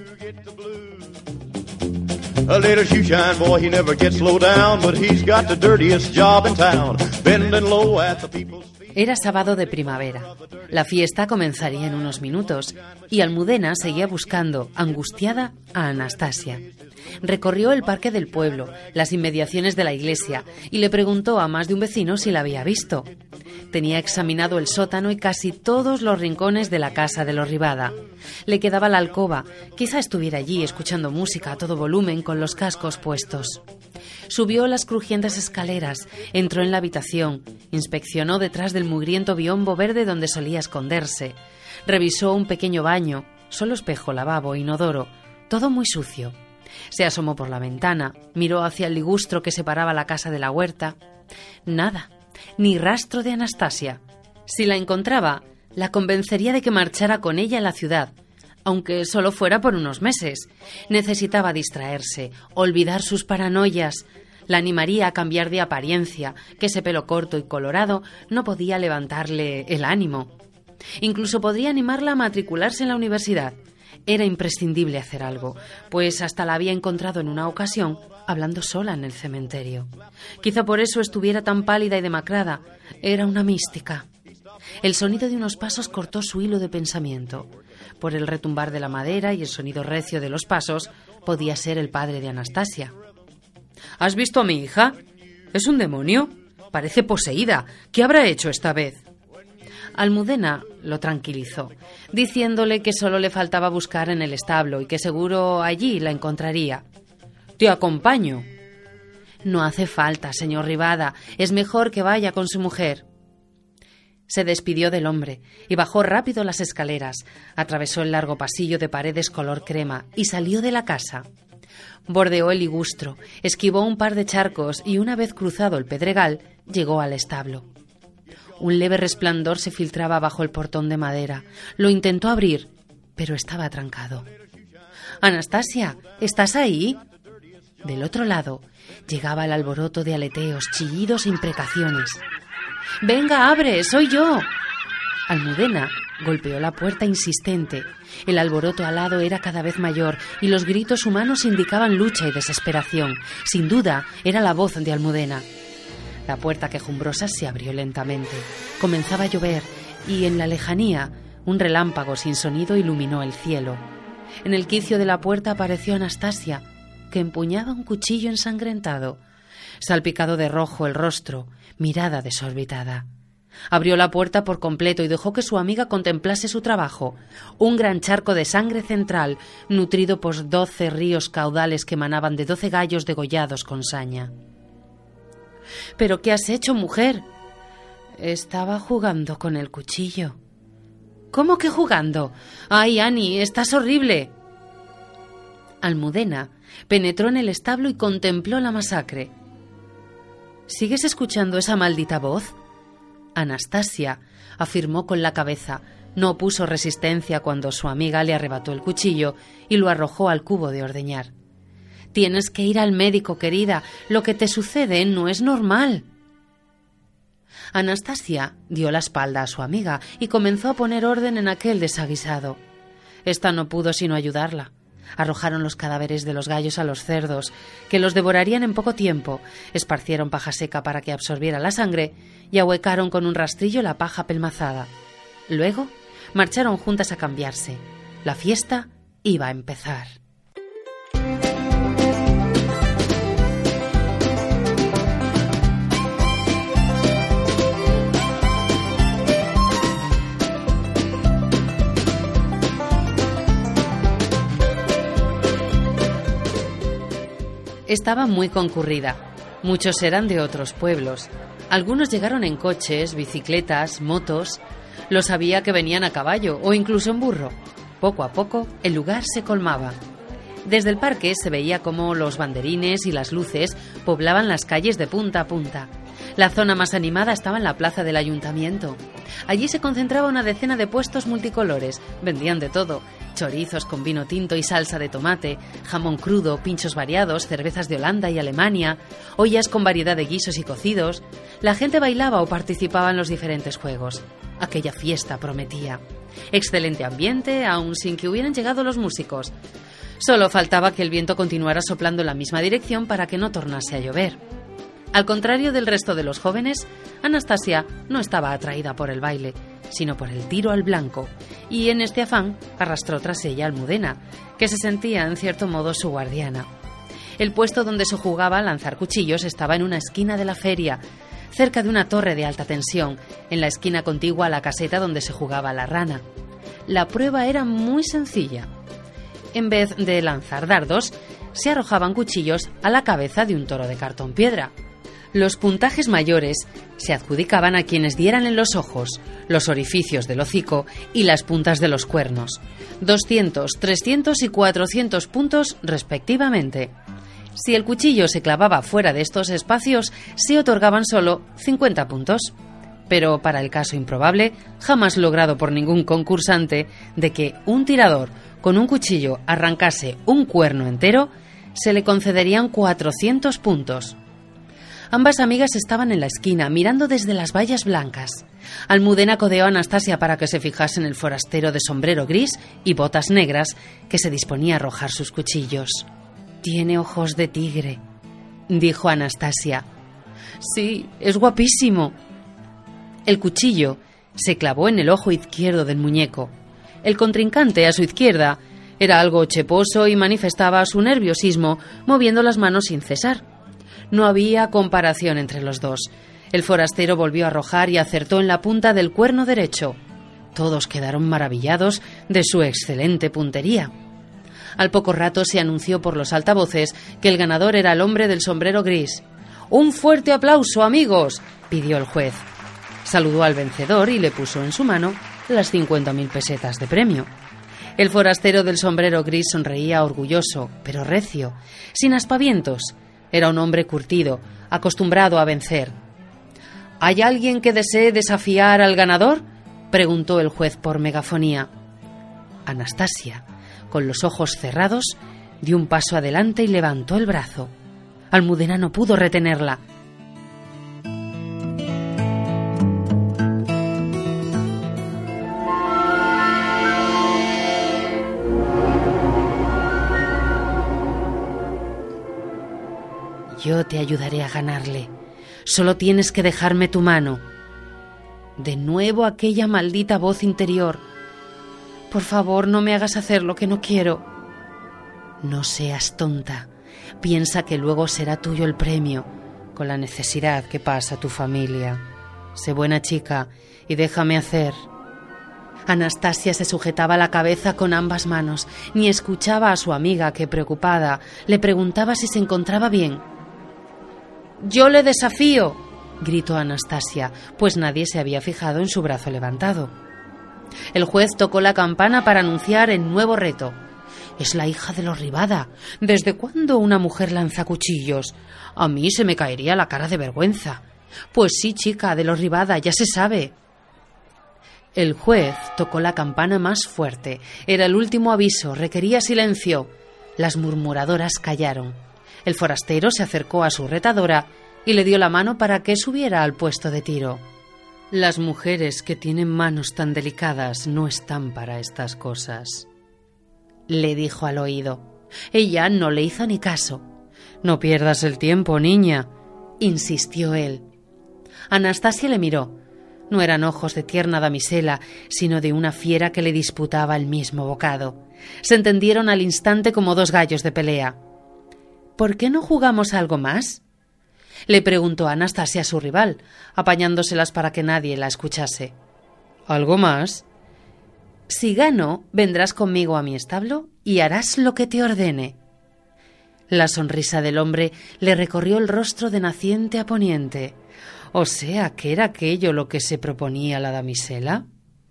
A little shoeshine boy, he never gets low down, but he's got the dirtiest job in town, bending low at the people's feet. Era sábado de primavera. La fiesta comenzaría en unos minutos y Almudena seguía buscando, angustiada, a Anastasia. Recorrió el parque del pueblo, las inmediaciones de la iglesia y le preguntó a más de un vecino si la había visto. Tenía examinado el sótano y casi todos los rincones de la casa de los Ribada. Le quedaba la alcoba, quizá estuviera allí escuchando música a todo volumen con los cascos puestos. Subió las crujientes escaleras, entró en la habitación, inspeccionó detrás del mugriento biombo verde donde solía esconderse. Revisó un pequeño baño, solo espejo, lavabo, inodoro, todo muy sucio. Se asomó por la ventana, miró hacia el ligustro que separaba la casa de la huerta. Nada, ni rastro de Anastasia. Si la encontraba, la convencería de que marchara con ella a la ciudad, aunque solo fuera por unos meses. Necesitaba distraerse, olvidar sus paranoias. La animaría a cambiar de apariencia, que ese pelo corto y colorado no podía levantarle el ánimo. Incluso podría animarla a matricularse en la universidad. Era imprescindible hacer algo, pues hasta la había encontrado en una ocasión hablando sola en el cementerio. Quizá por eso estuviera tan pálida y demacrada. Era una mística. El sonido de unos pasos cortó su hilo de pensamiento. Por el retumbar de la madera y el sonido recio de los pasos, podía ser el padre de Anastasia. ¿Has visto a mi hija? ¿Es un demonio? Parece poseída. ¿Qué habrá hecho esta vez? Almudena lo tranquilizó, diciéndole que solo le faltaba buscar en el establo y que seguro allí la encontraría. «Te acompaño». «No hace falta, señor Rivada. Es mejor que vaya con su mujer». Se despidió del hombre y bajó rápido las escaleras, atravesó el largo pasillo de paredes color crema y salió de la casa. Bordeó el ligustro, esquivó un par de charcos y una vez cruzado el pedregal, llegó al establo. Un leve resplandor se filtraba bajo el portón de madera. Lo intentó abrir, pero estaba trancado. «Anastasia, ¿estás ahí?» Del otro lado llegaba el alboroto de aleteos, chillidos e imprecaciones. «Venga, abre, soy yo». Almudena golpeó la puerta insistente. El alboroto alado era cada vez mayor y los gritos humanos indicaban lucha y desesperación. Sin duda, era la voz de Almudena. La puerta quejumbrosa se abrió lentamente. Comenzaba a llover y en la lejanía un relámpago sin sonido iluminó el cielo. En el quicio de la puerta apareció Anastasia, que empuñaba un cuchillo ensangrentado. Salpicado de rojo el rostro, mirada desorbitada. Abrió la puerta por completo y dejó que su amiga contemplase su trabajo. Un gran charco de sangre central, nutrido por 12 ríos caudales que emanaban de 12 gallos degollados con saña. «¿Pero qué has hecho, mujer?» «Estaba jugando con el cuchillo». «¿Cómo que jugando? ¡Ay, Annie, estás horrible!» Almudena penetró en el establo y contempló la masacre. «¿Sigues escuchando esa maldita voz?» Anastasia afirmó con la cabeza. No opuso resistencia cuando su amiga le arrebató el cuchillo y lo arrojó al cubo de ordeñar. «Tienes que ir al médico, querida. Lo que te sucede no es normal». Anastasia dio la espalda a su amiga y comenzó a poner orden en aquel desaguisado. Esta no pudo sino ayudarla. Arrojaron los cadáveres de los gallos a los cerdos, que los devorarían en poco tiempo, esparcieron paja seca para que absorbiera la sangre y ahuecaron con un rastrillo la paja pelmazada. Luego marcharon juntas a cambiarse. La fiesta iba a empezar. Estaba muy concurrida. Muchos eran de otros pueblos. Algunos llegaron en coches, bicicletas, motos. Los había que venían a caballo o incluso en burro. Poco a poco, el lugar se colmaba. Desde el parque se veía cómo los banderines y las luces poblaban las calles de punta a punta. La zona más animada estaba en la plaza del ayuntamiento. Allí se concentraba una decena de puestos multicolores. Vendían de todo: chorizos con vino tinto y salsa de tomate, jamón crudo, pinchos variados, cervezas de Holanda y Alemania, ollas con variedad de guisos y cocidos. La gente bailaba o participaba en los diferentes juegos. Aquella fiesta prometía. Excelente ambiente, aun sin que hubieran llegado los músicos. Solo faltaba que el viento continuara soplando en la misma dirección para que no tornase a llover. Al contrario del resto de los jóvenes, Anastasia no estaba atraída por el baile, sino por el tiro al blanco, y en este afán arrastró tras ella a Almudena, que se sentía en cierto modo su guardiana. El puesto donde se jugaba a lanzar cuchillos estaba en una esquina de la feria, cerca de una torre de alta tensión, en la esquina contigua a la caseta donde se jugaba la rana. La prueba era muy sencilla. En vez de lanzar dardos, se arrojaban cuchillos a la cabeza de un toro de cartón piedra. Los puntajes mayores se adjudicaban a quienes dieran en los ojos, los orificios del hocico y las puntas de los cuernos. 200, 300 y 400 puntos respectivamente. Si el cuchillo se clavaba fuera de estos espacios, se otorgaban solo 50 puntos. Pero para el caso improbable, jamás logrado por ningún concursante, de que un tirador con un cuchillo arrancase un cuerno entero, se le concederían 400 puntos. Ambas amigas estaban en la esquina, mirando desde las vallas blancas. Almudena codeó a Anastasia para que se fijase en el forastero de sombrero gris y botas negras que se disponía a arrojar sus cuchillos. «Tiene ojos de tigre», dijo Anastasia. «Sí, es guapísimo». El cuchillo se clavó en el ojo izquierdo del muñeco. El contrincante, a su izquierda, era algo cheposo y manifestaba su nerviosismo moviendo las manos sin cesar. No había comparación entre los dos. El forastero volvió a arrojar y acertó en la punta del cuerno derecho. Todos quedaron maravillados de su excelente puntería. Al poco rato se anunció por los altavoces que el ganador era el hombre del sombrero gris. «¡Un fuerte aplauso, amigos!», pidió el juez. Saludó al vencedor y le puso en su mano las 50.000 pesetas de premio. El forastero del sombrero gris sonreía orgulloso, pero recio, sin aspavientos. Era un hombre curtido, acostumbrado a vencer. «¿Hay alguien que desee desafiar al ganador?», preguntó el juez por megafonía. Anastasia, con los ojos cerrados, dio un paso adelante y levantó el brazo. Almudena no pudo retenerla. Yo te ayudaré a ganarle. Solo tienes que dejarme tu mano. De nuevo aquella maldita voz interior. Por favor, no me hagas hacer lo que no quiero. No seas tonta. Piensa que luego será tuyo el premio, con la necesidad que pasa tu familia. Sé buena chica y déjame hacer. Anastasia se sujetaba la cabeza con ambas manos, ni escuchaba a su amiga que, preocupada, le preguntaba si se encontraba bien. «Yo le desafío», gritó Anastasia, pues nadie se había fijado en su brazo levantado. El juez tocó la campana para anunciar el nuevo reto. «Es la hija de los Rivada. ¿Desde cuándo una mujer lanza cuchillos? A mí se me caería la cara de vergüenza». «Pues sí, chica, de los Rivada, ya se sabe». El juez tocó la campana más fuerte. Era el último aviso, requería silencio. Las murmuradoras callaron. El forastero se acercó a su retadora y le dio la mano para que subiera al puesto de tiro. Las mujeres que tienen manos tan delicadas no están para estas cosas, le dijo al oído. Ella no le hizo ni caso. «No pierdas el tiempo, niña», insistió él. Anastasia le miró. No eran ojos de tierna damisela, sino de una fiera que le disputaba el mismo bocado. Se entendieron al instante como dos gallos de pelea. «¿Por qué no jugamos algo más?», le preguntó Anastasia a su rival, apañándoselas para que nadie la escuchase. «¿Algo más?». «Si gano, vendrás conmigo a mi establo y harás lo que te ordene». La sonrisa del hombre le recorrió el rostro de naciente a poniente. O sea, ¿qué era aquello lo que se proponía la damisela?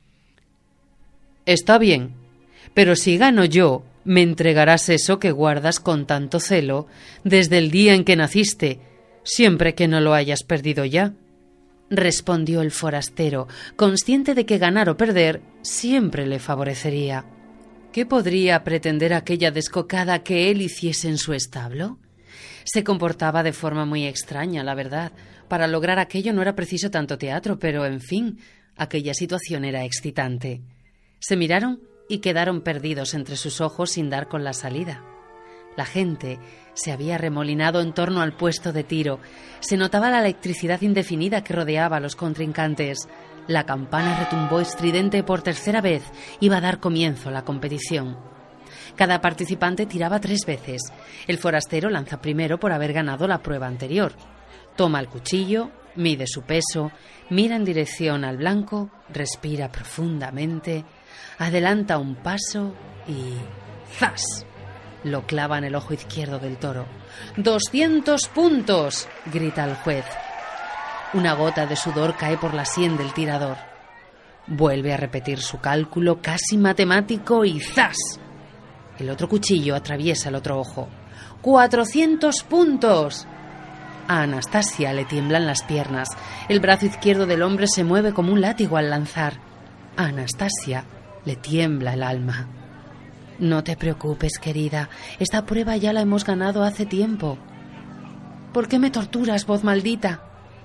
«Está bien, pero si gano yo, me entregarás eso que guardas con tanto celo desde el día en que naciste, siempre que no lo hayas perdido ya», respondió el forastero, consciente de que ganar o perder siempre le favorecería. ¿Qué podría pretender aquella descocada que él hiciese en su establo? Se comportaba de forma muy extraña, la verdad. Para lograr aquello no era preciso tanto teatro, pero, en fin, aquella situación era excitante. Se miraron y quedaron perdidos entre sus ojos sin dar con la salida. La gente se había remolinado en torno al puesto de tiro. Se notaba la electricidad indefinida que rodeaba a los contrincantes. La campana retumbó estridente por tercera vez. Iba a dar comienzo la competición. Cada participante tiraba 3 veces. El forastero lanza primero por haber ganado la prueba anterior. Toma el cuchillo, mide su peso, mira en dirección al blanco, respira profundamente, adelanta un paso y ¡zas! Lo clava en el ojo izquierdo del toro. ¡200 puntos!, grita el juez. Una gota de sudor cae por la sien del tirador. Vuelve a repetir su cálculo casi matemático y ¡zas! El otro cuchillo atraviesa el otro ojo. ¡400 puntos! A Anastasia le tiemblan las piernas. El brazo izquierdo del hombre se mueve como un látigo al lanzar. A Anastasia le tiembla el alma. «No te preocupes, querida. Esta prueba ya la hemos ganado hace tiempo». «¿Por qué me torturas, voz maldita?»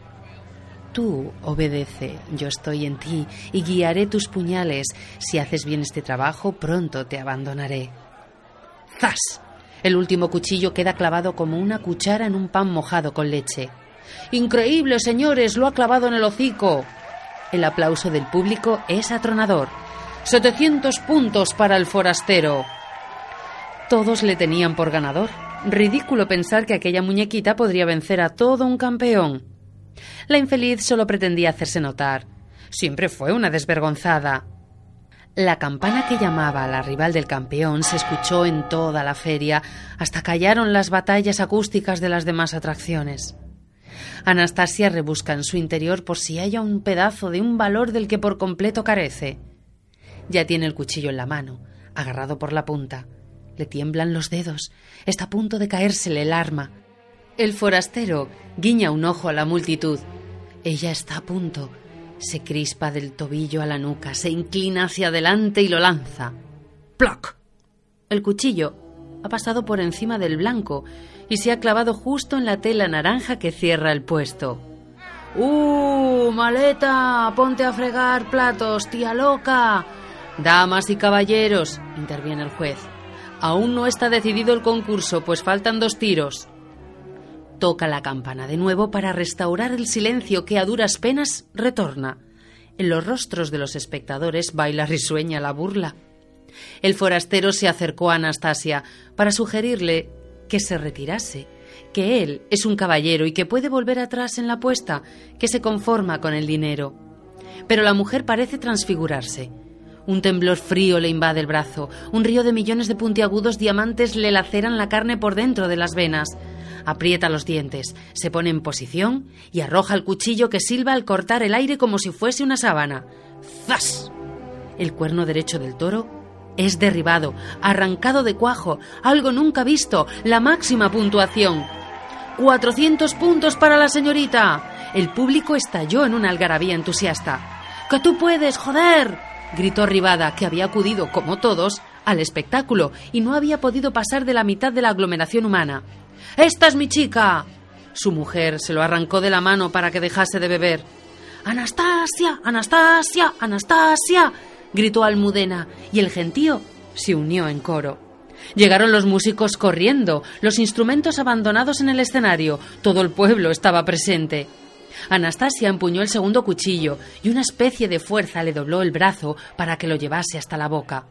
«Tú obedece. Yo estoy en ti y guiaré tus puñales. Si haces bien este trabajo, pronto te abandonaré». ¡Zas! El último cuchillo queda clavado como una cuchara en un pan mojado con leche. «¡Increíble, señores! ¡Lo ha clavado en el hocico!». El aplauso del público es atronador. «700 puntos para el forastero». Todos le tenían por ganador. Ridículo pensar que aquella muñequita podría vencer a todo un campeón. La infeliz solo pretendía hacerse notar. Siempre fue una desvergonzada. La campana que llamaba a la rival del campeón se escuchó en toda la feria, hasta callaron las batallas acústicas de las demás atracciones. Anastasia rebusca en su interior por si haya un pedazo de un valor del que por completo carece. Ya tiene el cuchillo en la mano, agarrado por la punta. Le tiemblan los dedos. Está a punto de caérsele el arma. El forastero guiña un ojo a la multitud. Ella está a punto. Se crispa del tobillo a la nuca, se inclina hacia adelante y lo lanza. ¡Ploc! El cuchillo ha pasado por encima del blanco y se ha clavado justo en la tela naranja que cierra el puesto. ¡Maleta! ¡Ponte a fregar platos, tía loca! Damas y caballeros, interviene el juez. Aún no está decidido el concurso, pues faltan 2 tiros. Toca la campana de nuevo para restaurar el silencio que a duras penas retorna. En los rostros de los espectadores baila risueña la burla. El forastero se acercó a Anastasia para sugerirle que se retirase, que él es un caballero y que puede volver atrás en la apuesta, que se conforma con el dinero. Pero la mujer parece transfigurarse. Un temblor frío le invade el brazo, un río de millones de puntiagudos diamantes le laceran la carne por dentro de las venas. Aprieta los dientes, se pone en posición y arroja el cuchillo que silba al cortar el aire como si fuese una sábana. ¡Zas! El cuerno derecho del toro es derribado, arrancado de cuajo, algo nunca visto, la máxima puntuación. 400 puntos para la señorita. El público estalló en una algarabía entusiasta. ¡Que tú puedes, joder!, gritó Rivada, que había acudido, como todos, al espectáculo y no había podido pasar de la mitad de la aglomeración humana. ¡Esta es mi chica! Su mujer se lo arrancó de la mano para que dejase de beber. ¡Anastasia! ¡Anastasia! ¡Anastasia!, gritó Almudena, y el gentío se unió en coro. Llegaron los músicos corriendo, los instrumentos abandonados en el escenario. Todo el pueblo estaba presente. Anastasia empuñó el segundo cuchillo y una especie de fuerza le dobló el brazo para que lo llevase hasta la boca.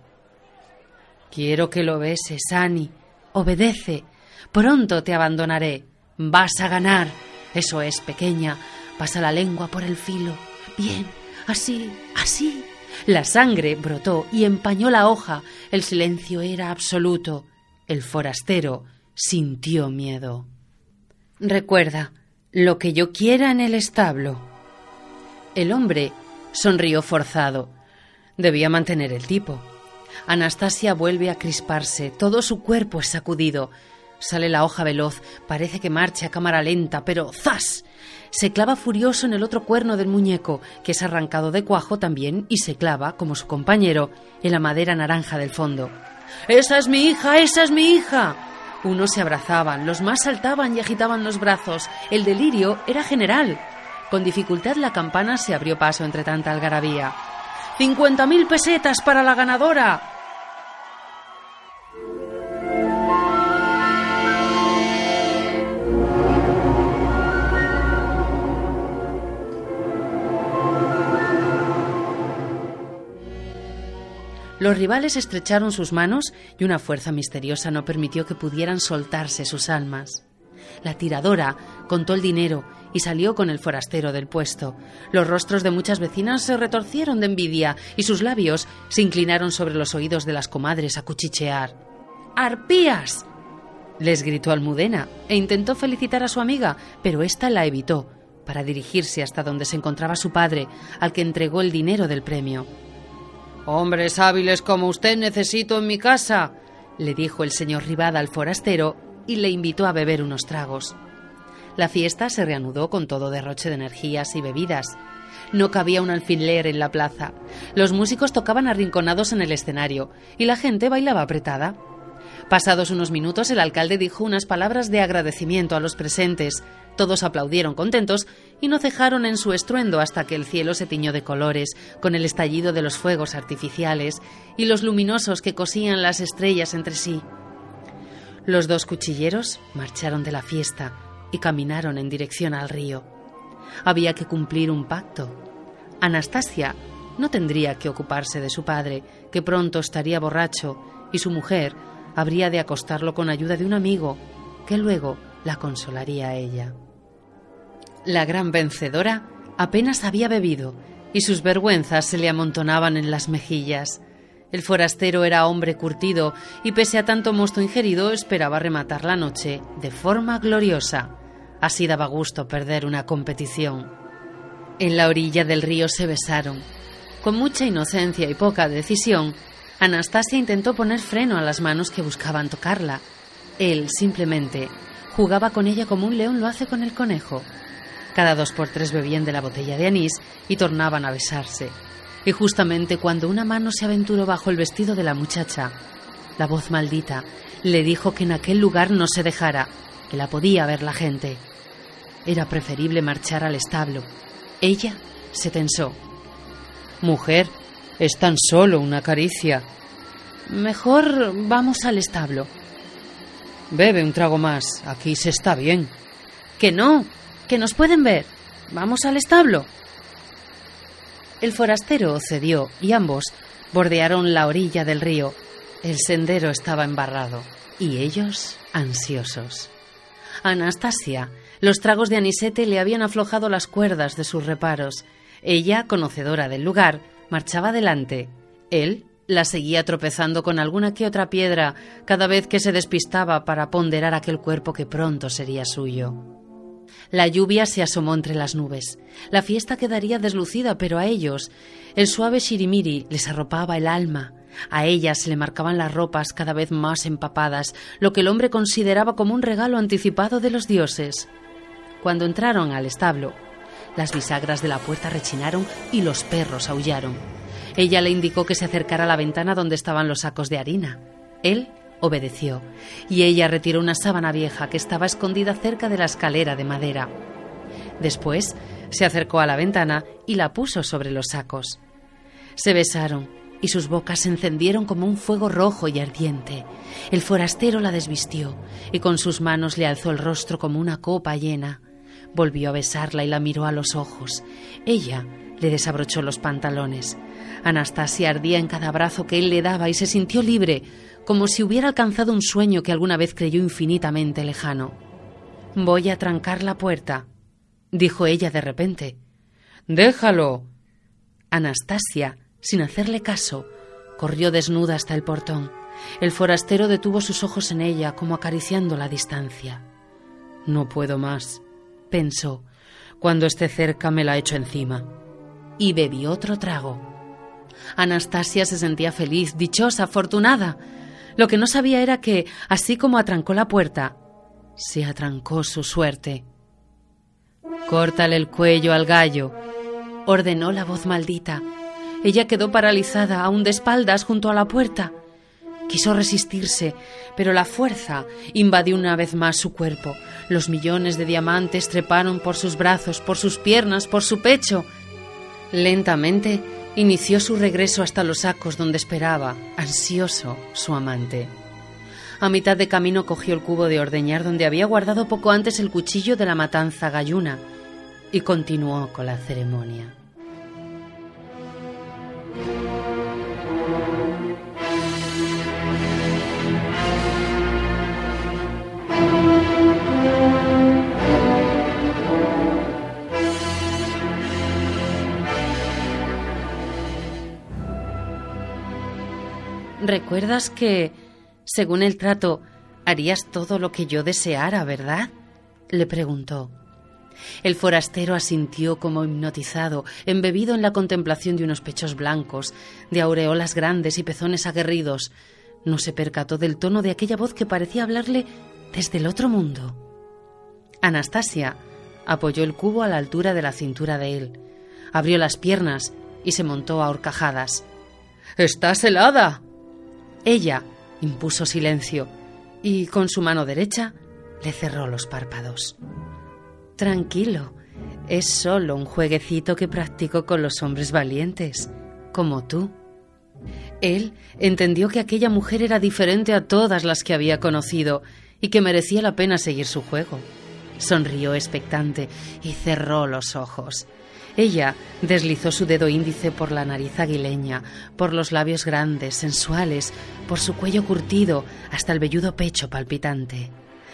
Quiero que lo beses, Annie. Obedece. Pronto te abandonaré. Vas a ganar. Eso es, pequeña. Pasa la lengua por el filo. Bien, así, así. La sangre brotó y empañó la hoja. El silencio era absoluto. El forastero sintió miedo. Recuerda, lo que yo quiera en el establo. El hombre sonrió forzado. Debía mantener el tipo. Anastasia vuelve a crisparse. Todo su cuerpo es sacudido. Sale la hoja veloz. Parece que marcha a cámara lenta, pero ¡zas! Se clava furioso en el otro cuerno del muñeco, que es arrancado de cuajo también, y se clava, como su compañero, en la madera naranja del fondo. ¡Esa es mi hija! ¡Esa es mi hija! Unos se abrazaban, los más saltaban y agitaban los brazos. El delirio era general. Con dificultad la campana se abrió paso entre tanta algarabía. ¡50.000 pesetas para la ganadora! Los rivales estrecharon sus manos y una fuerza misteriosa no permitió que pudieran soltarse sus almas. La tiradora contó el dinero y salió con el forastero del puesto. Los rostros de muchas vecinas se retorcieron de envidia y sus labios se inclinaron sobre los oídos de las comadres a cuchichear. ¡Arpías!, les gritó Almudena e intentó felicitar a su amiga, pero ésta la evitó para dirigirse hasta donde se encontraba su padre, al que entregó el dinero del premio. «Hombres hábiles como usted necesito en mi casa», le dijo el señor Rivada al forastero y le invitó a beber unos tragos. La fiesta se reanudó con todo derroche de energías y bebidas. No cabía un alfiler en la plaza. Los músicos tocaban arrinconados en el escenario y la gente bailaba apretada. Pasados unos minutos, el alcalde dijo unas palabras de agradecimiento a los presentes. Todos aplaudieron contentos y no cejaron en su estruendo hasta que el cielo se tiñó de colores, con el estallido de los fuegos artificiales y los luminosos que cosían las estrellas entre sí. Los dos cuchilleros marcharon de la fiesta y caminaron en dirección al río. Había que cumplir un pacto. Anastasia no tendría que ocuparse de su padre, que pronto estaría borracho, y su mujer habría de acostarlo con ayuda de un amigo que luego la consolaría a ella. La gran vencedora apenas había bebido y sus vergüenzas se le amontonaban en las mejillas. El forastero era hombre curtido y pese a tanto mosto ingerido esperaba rematar la noche de forma gloriosa. Así daba gusto perder una competición. En la orilla del río se besaron. Con mucha inocencia y poca decisión, Anastasia intentó poner freno a las manos que buscaban tocarla. Él, simplemente, jugaba con ella como un león lo hace con el conejo. Cada 2 por 3 bebían de la botella de anís y tornaban a besarse. Y justamente cuando una mano se aventuró bajo el vestido de la muchacha, la voz maldita le dijo que en aquel lugar no se dejara, que la podía ver la gente. Era preferible marchar al establo. Ella se tensó. «Mujer, es tan solo una caricia. Mejor vamos al establo». «Bebe un trago más, aquí se está bien». «Que no, que nos pueden ver. Vamos al establo». El forastero cedió y ambos bordearon la orilla del río. El sendero estaba embarrado y ellos ansiosos. Anastasia, los tragos de anisete le habían aflojado las cuerdas de sus reparos. Ella, conocedora del lugar, marchaba adelante. Él la seguía tropezando con alguna que otra piedra cada vez que se despistaba para ponderar aquel cuerpo que pronto sería suyo. La lluvia se asomó entre las nubes. La fiesta quedaría deslucida, pero a ellos el suave shirimiri les arropaba el alma. A ella se le marcaban las ropas cada vez más empapadas, lo que el hombre consideraba como un regalo anticipado de los dioses. Cuando entraron al establo, las bisagras de la puerta rechinaron y los perros aullaron. Ella le indicó que se acercara a la ventana donde estaban los sacos de harina. Él obedeció, y ella retiró una sábana vieja que estaba escondida cerca de la escalera de madera. Después se acercó a la ventana y la puso sobre los sacos. Se besaron y sus bocas se encendieron como un fuego rojo y ardiente. El forastero la desvistió y con sus manos le alzó el rostro como una copa llena. Volvió a besarla y la miró a los ojos. Ella le desabrochó los pantalones. Anastasia ardía en cada abrazo que él le daba y se sintió libre, como si hubiera alcanzado un sueño que alguna vez creyó infinitamente lejano. «Voy a trancar la puerta», dijo ella de repente. «Déjalo». Anastasia, sin hacerle caso, corrió desnuda hasta el portón. El forastero detuvo sus ojos en ella, como acariciando la distancia. «No puedo más», pensó. «Cuando esté cerca me la echo encima». Y bebió otro trago. Anastasia se sentía feliz, dichosa, afortunada. Lo que no sabía era que, así como atrancó la puerta, se atrancó su suerte. «Córtale el cuello al gallo», ordenó la voz maldita. Ella quedó paralizada, aún de espaldas, junto a la puerta. Quiso resistirse, pero la fuerza invadió una vez más su cuerpo. Los millones de diamantes treparon por sus brazos, por sus piernas, por su pecho. Lentamente inició su regreso hasta los sacos donde esperaba, ansioso, su amante. A mitad de camino cogió el cubo de ordeñar donde había guardado poco antes el cuchillo de la matanza galluna y continuó con la ceremonia. ¿Recuerdas que, según el trato, harías todo lo que yo deseara, verdad?, le preguntó. El forastero asintió como hipnotizado, embebido en la contemplación de unos pechos blancos, de aureolas grandes y pezones aguerridos. No se percató del tono de aquella voz que parecía hablarle desde el otro mundo. Anastasia apoyó el cubo a la altura de la cintura de él, abrió las piernas y se montó a horcajadas. «¡Estás helada!». Ella impuso silencio y con su mano derecha le cerró los párpados. «Tranquilo, es solo un jueguecito que practico con los hombres valientes, como tú». Él entendió que aquella mujer era diferente a todas las que había conocido y que merecía la pena seguir su juego. Sonrió expectante y cerró los ojos. Ella deslizó su dedo índice por la nariz aguileña, por los labios grandes, sensuales, por su cuello curtido, hasta el velludo pecho palpitante.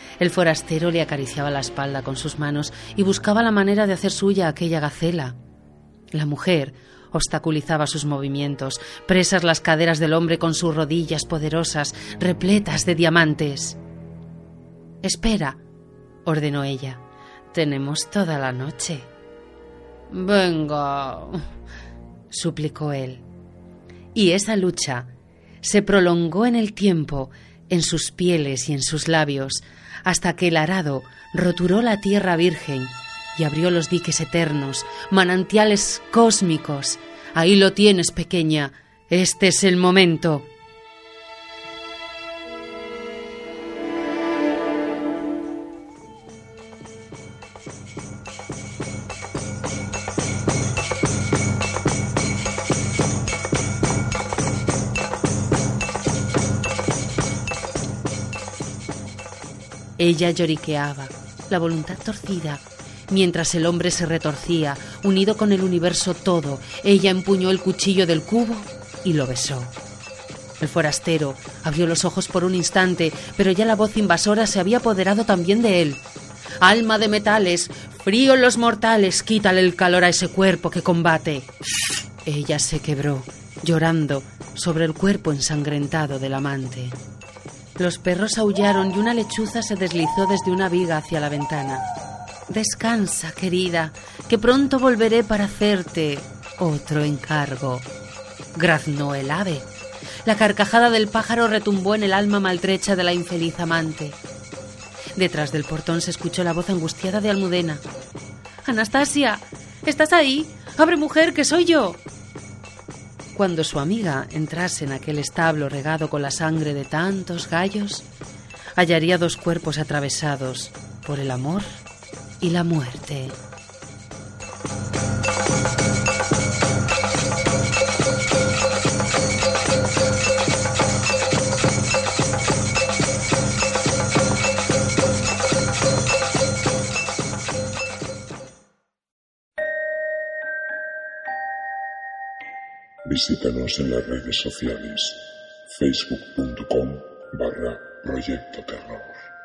El forastero le acariciaba la espalda con sus manos y buscaba la manera de hacer suya aquella gacela. La mujer obstaculizaba sus movimientos, presas las caderas del hombre con sus rodillas poderosas, repletas de diamantes. «Espera», ordenó ella. «Tenemos toda la noche». «Venga», suplicó él. Y esa lucha se prolongó en el tiempo, en sus pieles y en sus labios, hasta que el arado roturó la tierra virgen y abrió los diques eternos, manantiales cósmicos. Ahí lo tienes, pequeña. Este es el momento. Ella lloriqueaba, la voluntad torcida. Mientras el hombre se retorcía, unido con el universo todo, ella empuñó el cuchillo del cubo y lo besó. El forastero abrió los ojos por un instante, pero ya la voz invasora se había apoderado también de él. «Alma de metales, frío en los mortales, quítale el calor a ese cuerpo que combate». Ella se quebró, llorando, sobre el cuerpo ensangrentado del amante. Los perros aullaron y una lechuza se deslizó desde una viga hacia la ventana. «Descansa, querida, que pronto volveré para hacerte otro encargo». Graznó el ave. La carcajada del pájaro retumbó en el alma maltrecha de la infeliz amante. Detrás del portón se escuchó la voz angustiada de Almudena. «Anastasia, ¿estás ahí? Abre, mujer, que soy yo». Cuando su amiga entrase en aquel establo regado con la sangre de tantos gallos, hallaría dos cuerpos atravesados por el amor y la muerte. Visítanos en las redes sociales facebook.com/Proyecto Terror.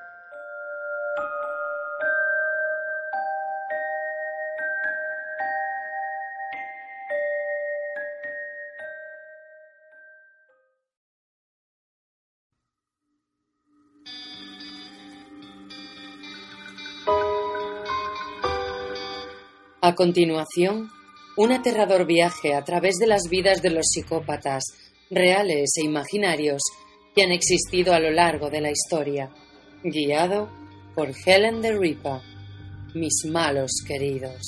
A continuación, un aterrador viaje a través de las vidas de los psicópatas, reales e imaginarios, que han existido a lo largo de la historia, guiado por Helen the Reaper, mis malos queridos.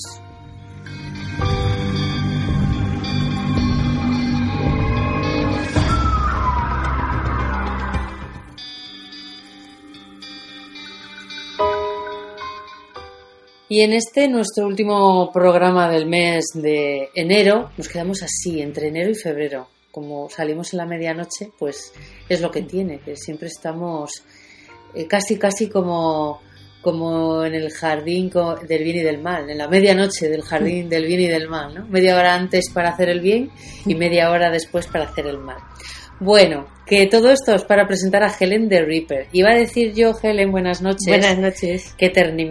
Y en este, nuestro último programa del mes de enero, nos quedamos así, entre enero y febrero. Como salimos en la medianoche, pues es lo que tiene, que siempre estamos casi como en el jardín del bien y del mal, en la medianoche del jardín del bien y del mal, ¿no? Media hora antes para hacer el bien y media hora después para hacer el mal. Bueno, que todo esto es para presentar a Helen the Reaper. Iba a decir yo, Helen, buenas noches. Buenas noches. Que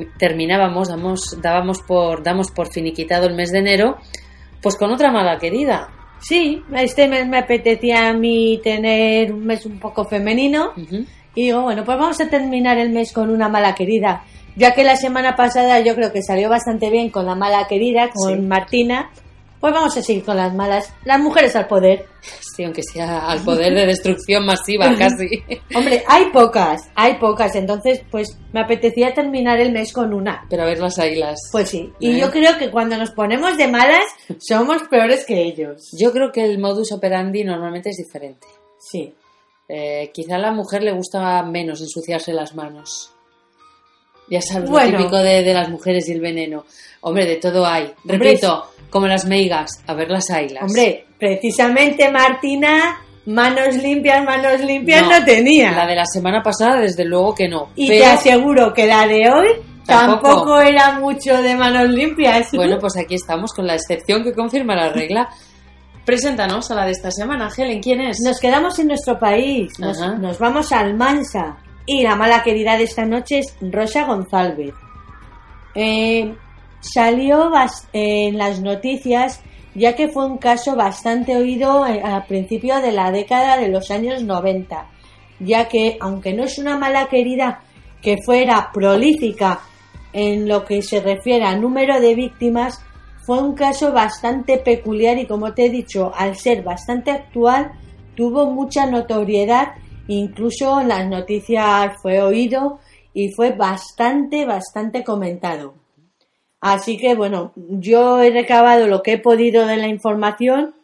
damos por finiquitado el mes de enero, pues con otra mala querida. Sí, este mes me apetecía a mí tener un mes un poco femenino. Uh-huh. Y digo, bueno, pues vamos a terminar el mes con una mala querida. Ya que la semana pasada yo creo que salió bastante bien con la mala querida, con sí. Martina. Pues vamos a seguir con las malas. Las mujeres al poder. Sí, aunque sea al poder de destrucción masiva, casi. Hombre, hay pocas. Entonces, pues me apetecía terminar el mes con una. Pero a ver las águilas. Pues sí. Y yo creo que cuando nos ponemos de malas, somos peores que ellos. Yo creo que el modus operandi normalmente es diferente. Sí. Quizá a la mujer le gusta menos ensuciarse las manos. Ya sabes, lo típico de las mujeres y el veneno. Hombre, de todo hay. Repito, como las meigas, a ver las águilas. Hombre, precisamente Martina, manos limpias no tenía. La de la semana pasada, desde luego que no. Y te aseguro que la de hoy tampoco era mucho de manos limpias. Bueno, pues aquí estamos con la excepción que confirma la regla. Preséntanos a la de esta semana, Helen, ¿quién es? Nos quedamos en nuestro país, nos vamos a Almansa. Y la mala querida de esta noche es Rosa González. Salió en las noticias, ya que fue un caso bastante oído al principio de la década de los años 90, ya que, aunque no es una mala querida que fuera prolífica en lo que se refiere a número de víctimas, fue un caso bastante peculiar y, como te he dicho, al ser bastante actual, tuvo mucha notoriedad, incluso en las noticias fue oído y fue bastante comentado. Así que, bueno, yo he recabado lo que he podido de la información.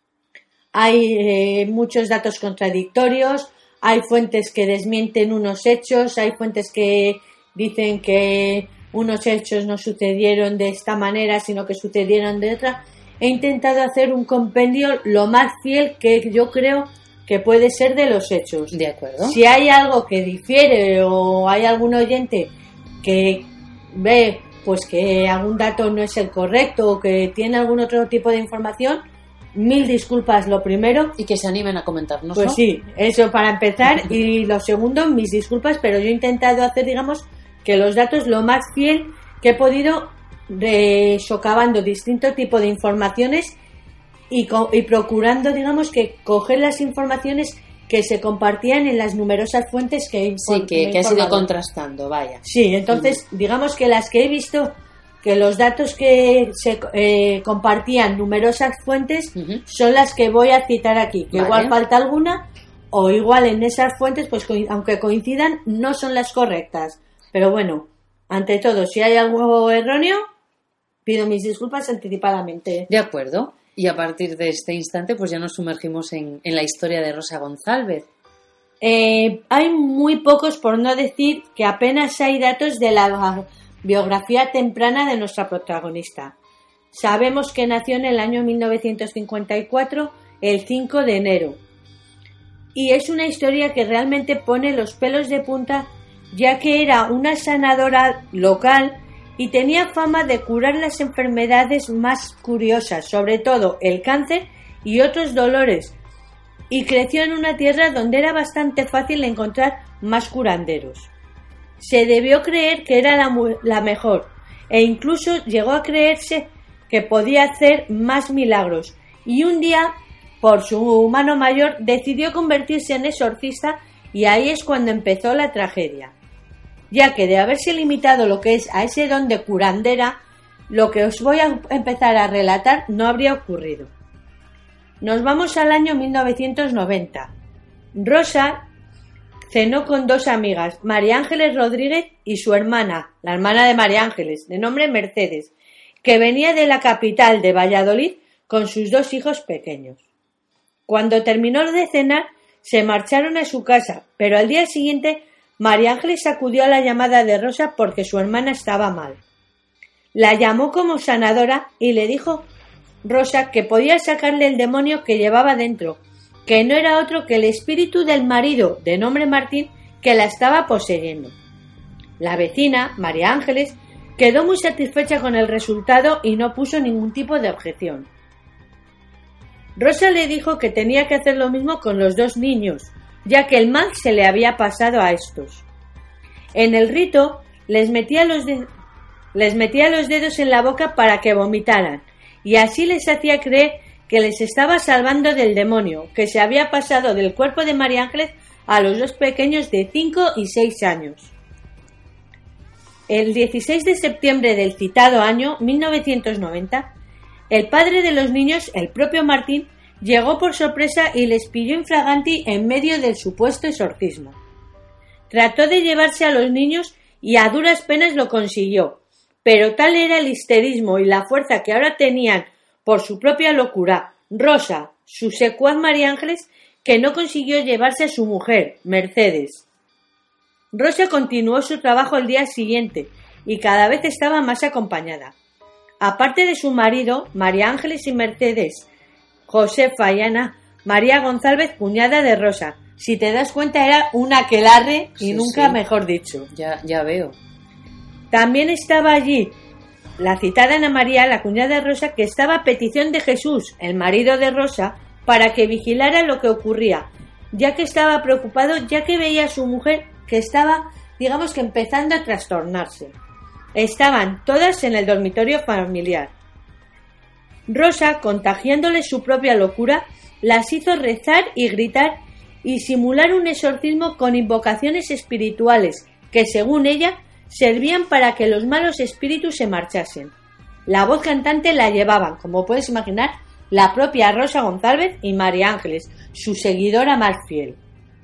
Hay muchos datos contradictorios, hay fuentes que desmienten unos hechos, hay fuentes que dicen que unos hechos no sucedieron de esta manera, sino que sucedieron de otra. He intentado hacer un compendio lo más fiel que yo creo que puede ser de los hechos. De acuerdo. Si hay algo que difiere o hay algún oyente que ve pues que algún dato no es el correcto o que tiene algún otro tipo de información, mil disculpas lo primero. Y que se animen a comentarnos, Pues ¿no? sí, eso para empezar. Y lo segundo, mis disculpas, pero yo he intentado hacer, digamos, que los datos lo más fiel que he podido, socavando distintos tipos de informaciones y procurando, digamos, que coger las informaciones que se compartían en las numerosas fuentes que que has ido contrastando, vaya. Sí, entonces, digamos que las que he visto, que los datos que se compartían numerosas fuentes son las que voy a citar aquí, que igual falta alguna, o igual en esas fuentes, pues aunque coincidan, no son las correctas. Pero bueno, ante todo, si hay algo erróneo, pido mis disculpas anticipadamente. De acuerdo. Y a partir de este instante, pues ya nos sumergimos en la historia de Rosa González. Hay muy pocos, por no decir que apenas hay datos de la biografía temprana de nuestra protagonista. Sabemos que nació en el año 1954, el 5 de enero. Y es una historia que realmente pone los pelos de punta, ya que era una sanadora local y tenía fama de curar las enfermedades más curiosas, sobre todo el cáncer y otros dolores, y creció en una tierra donde era bastante fácil encontrar más curanderos. Se debió creer que era la mejor, e incluso llegó a creerse que podía hacer más milagros, y un día, por su mano mayor, decidió convertirse en exorcista, y ahí es cuando empezó la tragedia, ya que de haberse limitado lo que es a ese don de curandera, lo que os voy a empezar a relatar no habría ocurrido. Nos vamos al año 1990. Rosa cenó con dos amigas, María Ángeles Rodríguez y su hermana, la hermana de María Ángeles, de nombre Mercedes, que venía de la capital de Valladolid con sus dos hijos pequeños. Cuando terminó de cenar, se marcharon a su casa, pero al día siguiente María Ángeles acudió a la llamada de Rosa porque su hermana estaba mal. La llamó como sanadora y le dijo Rosa que podía sacarle el demonio que llevaba dentro, que no era otro que el espíritu del marido, de nombre Martín, que la estaba poseyendo. La vecina, María Ángeles, quedó muy satisfecha con el resultado y no puso ningún tipo de objeción. Rosa le dijo que tenía que hacer lo mismo con los dos niños, ya que el mal se le había pasado a estos. En el rito les metía los dedos en la boca para que vomitaran, y así les hacía creer que les estaba salvando del demonio, que se había pasado del cuerpo de María Ángeles a los dos pequeños de 5 y 6 años. El 16 de septiembre del citado año 1990, el padre de los niños, el propio Martín, llegó por sorpresa y les pilló infraganti en medio del supuesto exorcismo. Trató de llevarse a los niños y a duras penas lo consiguió, pero tal era el histerismo y la fuerza que ahora tenían por su propia locura Rosa, su secuaz María Ángeles, que no consiguió llevarse a su mujer, Mercedes. Rosa continuó su trabajo el día siguiente y cada vez estaba más acompañada. Aparte de su marido, María Ángeles y Mercedes, Josefa y Ana, María González, cuñada de Rosa. Si te das cuenta, era un aquelarre y Sí, nunca sí. mejor dicho. Ya veo. También estaba allí la citada Ana María, la cuñada de Rosa, que estaba a petición de Jesús, el marido de Rosa, para que vigilara lo que ocurría, ya que estaba preocupado, ya que veía a su mujer que estaba, digamos que empezando a trastornarse. Estaban todas en el dormitorio familiar. Rosa, contagiándole su propia locura, las hizo rezar y gritar y simular un exorcismo con invocaciones espirituales que, según ella, servían para que los malos espíritus se marchasen. La voz cantante la llevaban, como puedes imaginar, la propia Rosa González y María Ángeles, su seguidora más fiel.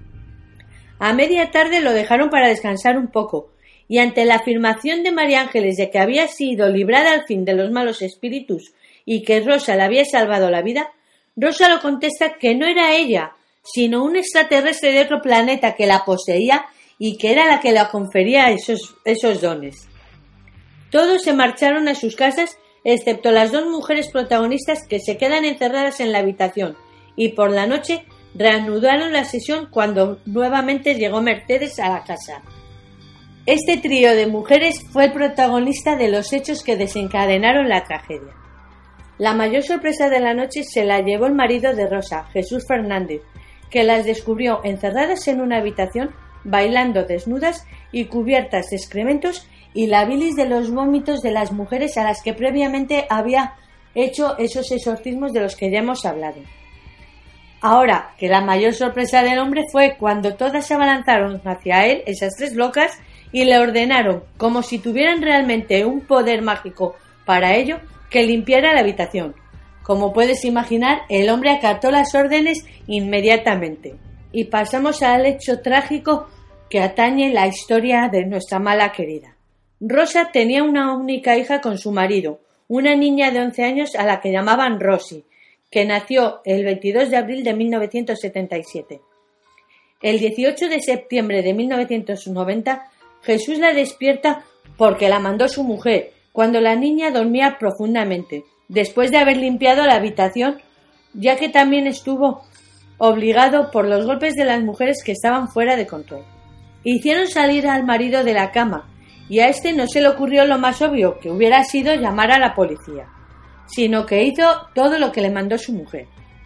A media tarde lo dejaron para descansar un poco, y ante la afirmación de María Ángeles de que había sido librada al fin de los malos espíritus y que Rosa le había salvado la vida, Rosa lo contesta que no era ella, sino un extraterrestre de otro planeta que la poseía y que era la que le confería esos dones. Todos se marcharon a sus casas, excepto las dos mujeres protagonistas que se quedan encerradas en la habitación, y por la noche reanudaron la sesión cuando nuevamente llegó Mercedes a la casa. Este trío de mujeres fue el protagonista de los hechos que desencadenaron la tragedia. La mayor sorpresa de la noche se la llevó el marido de Rosa, Jesús Fernández, que las descubrió encerradas en una habitación, bailando desnudas y cubiertas de excrementos y la bilis de los vómitos de las mujeres a las que previamente había hecho esos exorcismos de los que ya hemos hablado. Ahora que la mayor sorpresa del hombre fue cuando todas se abalanzaron hacia él, esas tres locas, y le ordenaron, como si tuvieran realmente un poder mágico para ello, que limpiara la habitación. Como puedes imaginar, el hombre acató las órdenes inmediatamente. Y pasamos al hecho trágico que atañe la historia de nuestra mala querida. Rosa tenía una única hija con su marido, una niña de 11 años a la que llamaban Rosy, que nació el 22 de abril de 1977. El 18 de septiembre de 1990, Jesús la despierta porque la mandó su mujer, cuando la niña dormía profundamente, después de haber limpiado la habitación, ya que también estuvo obligado por los golpes de las mujeres que estaban fuera de control. Hicieron salir al marido de la cama, y a este no se le ocurrió lo más obvio, que hubiera sido llamar a la policía, sino que hizo todo lo que le mandó su mujer.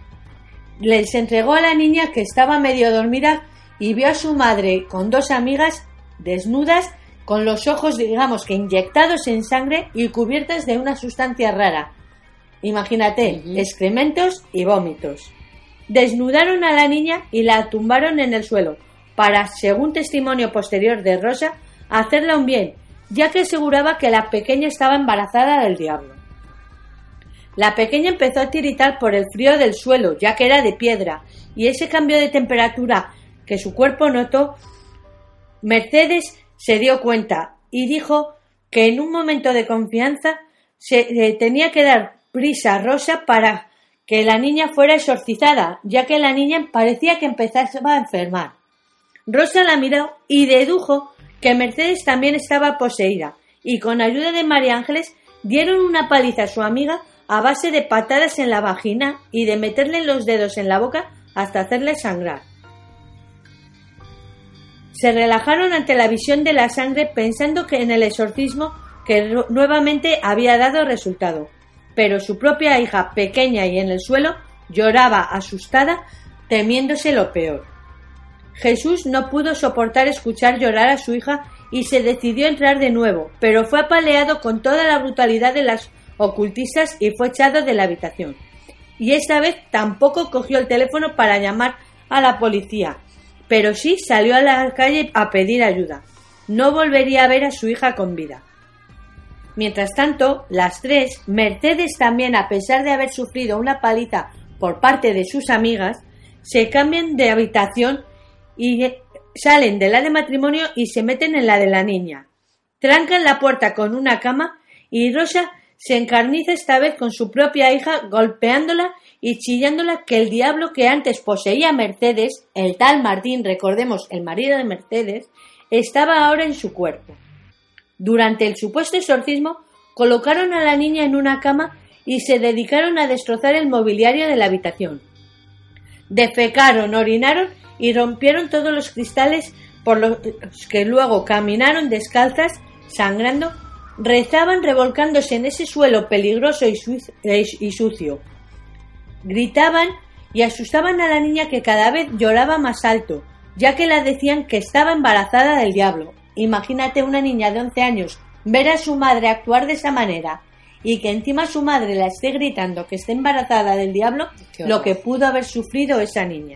Les entregó a la niña, que estaba medio dormida, y vio a su madre con dos amigas desnudas, con los ojos, digamos que inyectados en sangre y cubiertas de una sustancia rara. Imagínate, excrementos y vómitos. Desnudaron a la niña y la tumbaron en el suelo, para, según testimonio posterior de Rosa, hacerla un bien, ya que aseguraba que la pequeña estaba embarazada del diablo. La pequeña empezó a tiritar por el frío del suelo, ya que era de piedra, y ese cambio de temperatura que su cuerpo notó, Mercedes se dio cuenta y dijo que en un momento de confianza tenía que dar prisa a Rosa para que la niña fuera exorcizada, ya que la niña parecía que empezaba a enfermar. Rosa la miró y dedujo que Mercedes también estaba poseída, y con ayuda de María Ángeles dieron una paliza a su amiga a base de patadas en la vagina y de meterle los dedos en la boca hasta hacerle sangrar. Se relajaron ante la visión de la sangre, pensando que en el exorcismo que nuevamente había dado resultado, pero su propia hija, pequeña y en el suelo, lloraba asustada, temiéndose lo peor. Jesús no pudo soportar escuchar llorar a su hija y se decidió a entrar de nuevo, pero fue apaleado con toda la brutalidad de las ocultistas y fue echado de la habitación. Y esta vez tampoco cogió el teléfono para llamar a la policía, pero sí salió a la calle a pedir ayuda. No volvería a ver a su hija con vida. Mientras tanto, las tres, Mercedes también, a pesar de haber sufrido una paliza por parte de sus amigas, se cambian de habitación y salen de la de matrimonio y se meten en la de la niña. Trancan la puerta con una cama y Rosa se encarniza esta vez con su propia hija, golpeándola y chillándola que el diablo que antes poseía a Mercedes, el tal Martín, recordemos, el marido de Mercedes, estaba ahora en su cuerpo. Durante el supuesto exorcismo, colocaron a la niña en una cama y se dedicaron a destrozar el mobiliario de la habitación. Defecaron, orinaron y rompieron todos los cristales, por los que luego caminaron descalzas, sangrando, rezaban revolcándose en ese suelo peligroso y sucio. Gritaban y asustaban a la niña, que cada vez lloraba más alto, ya que la decían que estaba embarazada del diablo. Imagínate una niña de 11 años ver a su madre actuar de esa manera y que encima su madre la esté gritando que está embarazada del diablo, lo que pudo haber sufrido esa niña.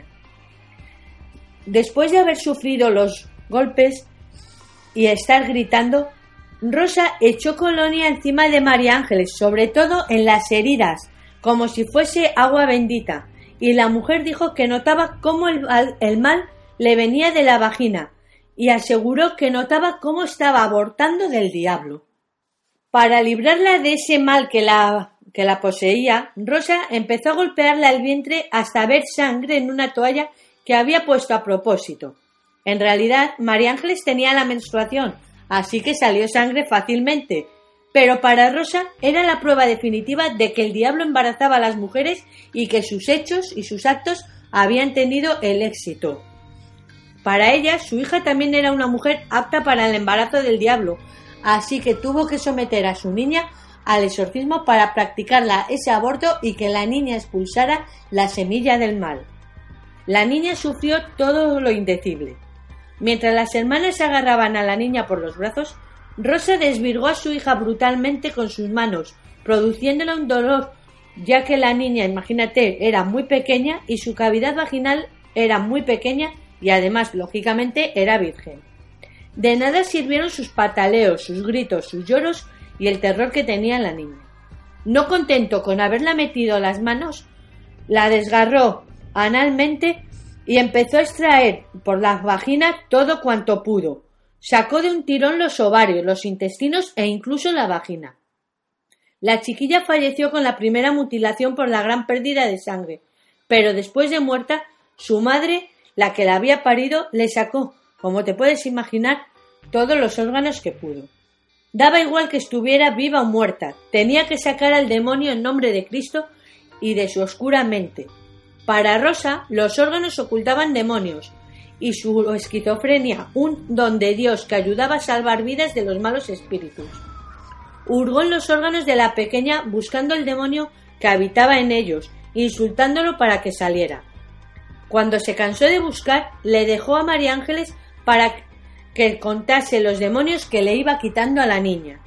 Después de haber sufrido los golpes y estar gritando, Rosa echó colonia encima de María Ángeles, sobre todo en las heridas, como si fuese agua bendita, y la mujer dijo que notaba cómo el mal le venía de la vagina, y aseguró que notaba cómo estaba abortando del diablo. Para librarla de ese mal que la poseía, Rosa empezó a golpearle el vientre hasta ver sangre en una toalla que había puesto a propósito. En realidad, María Ángeles tenía la menstruación, así que salió sangre fácilmente, pero para Rosa era la prueba definitiva de que el diablo embarazaba a las mujeres y que sus hechos y sus actos habían tenido el éxito. Para ella, su hija también era una mujer apta para el embarazo del diablo, así que tuvo que someter a su niña al exorcismo para practicarla ese aborto y que la niña expulsara la semilla del mal. La niña sufrió todo lo indecible. Mientras las hermanas agarraban a la niña por los brazos, Rosa desvirgó a su hija brutalmente con sus manos, produciéndole un dolor, ya que la niña, imagínate, era muy pequeña y su cavidad vaginal era muy pequeña y además, lógicamente, era virgen. De nada sirvieron sus pataleos, sus gritos, sus lloros y el terror que tenía la niña. No contento con haberla metido las manos, la desgarró analmente y empezó a extraer por la vagina todo cuanto pudo. Sacó de un tirón los ovarios, los intestinos e incluso la vagina. La chiquilla falleció con la primera mutilación por la gran pérdida de sangre, pero después de muerta, su madre, la que la había parido, le sacó, como te puedes imaginar, todos los órganos que pudo. Daba igual que estuviera viva o muerta, tenía que sacar al demonio en nombre de Cristo y de su oscura mente. Para Rosa, los órganos ocultaban demonios y su esquizofrenia, un don de Dios que ayudaba a salvar vidas de los malos espíritus. Hurgó en los órganos de la pequeña buscando el demonio que habitaba en ellos, insultándolo para que saliera. Cuando se cansó de buscar, le dejó a María Ángeles para que contase los demonios que le iba quitando a la niña.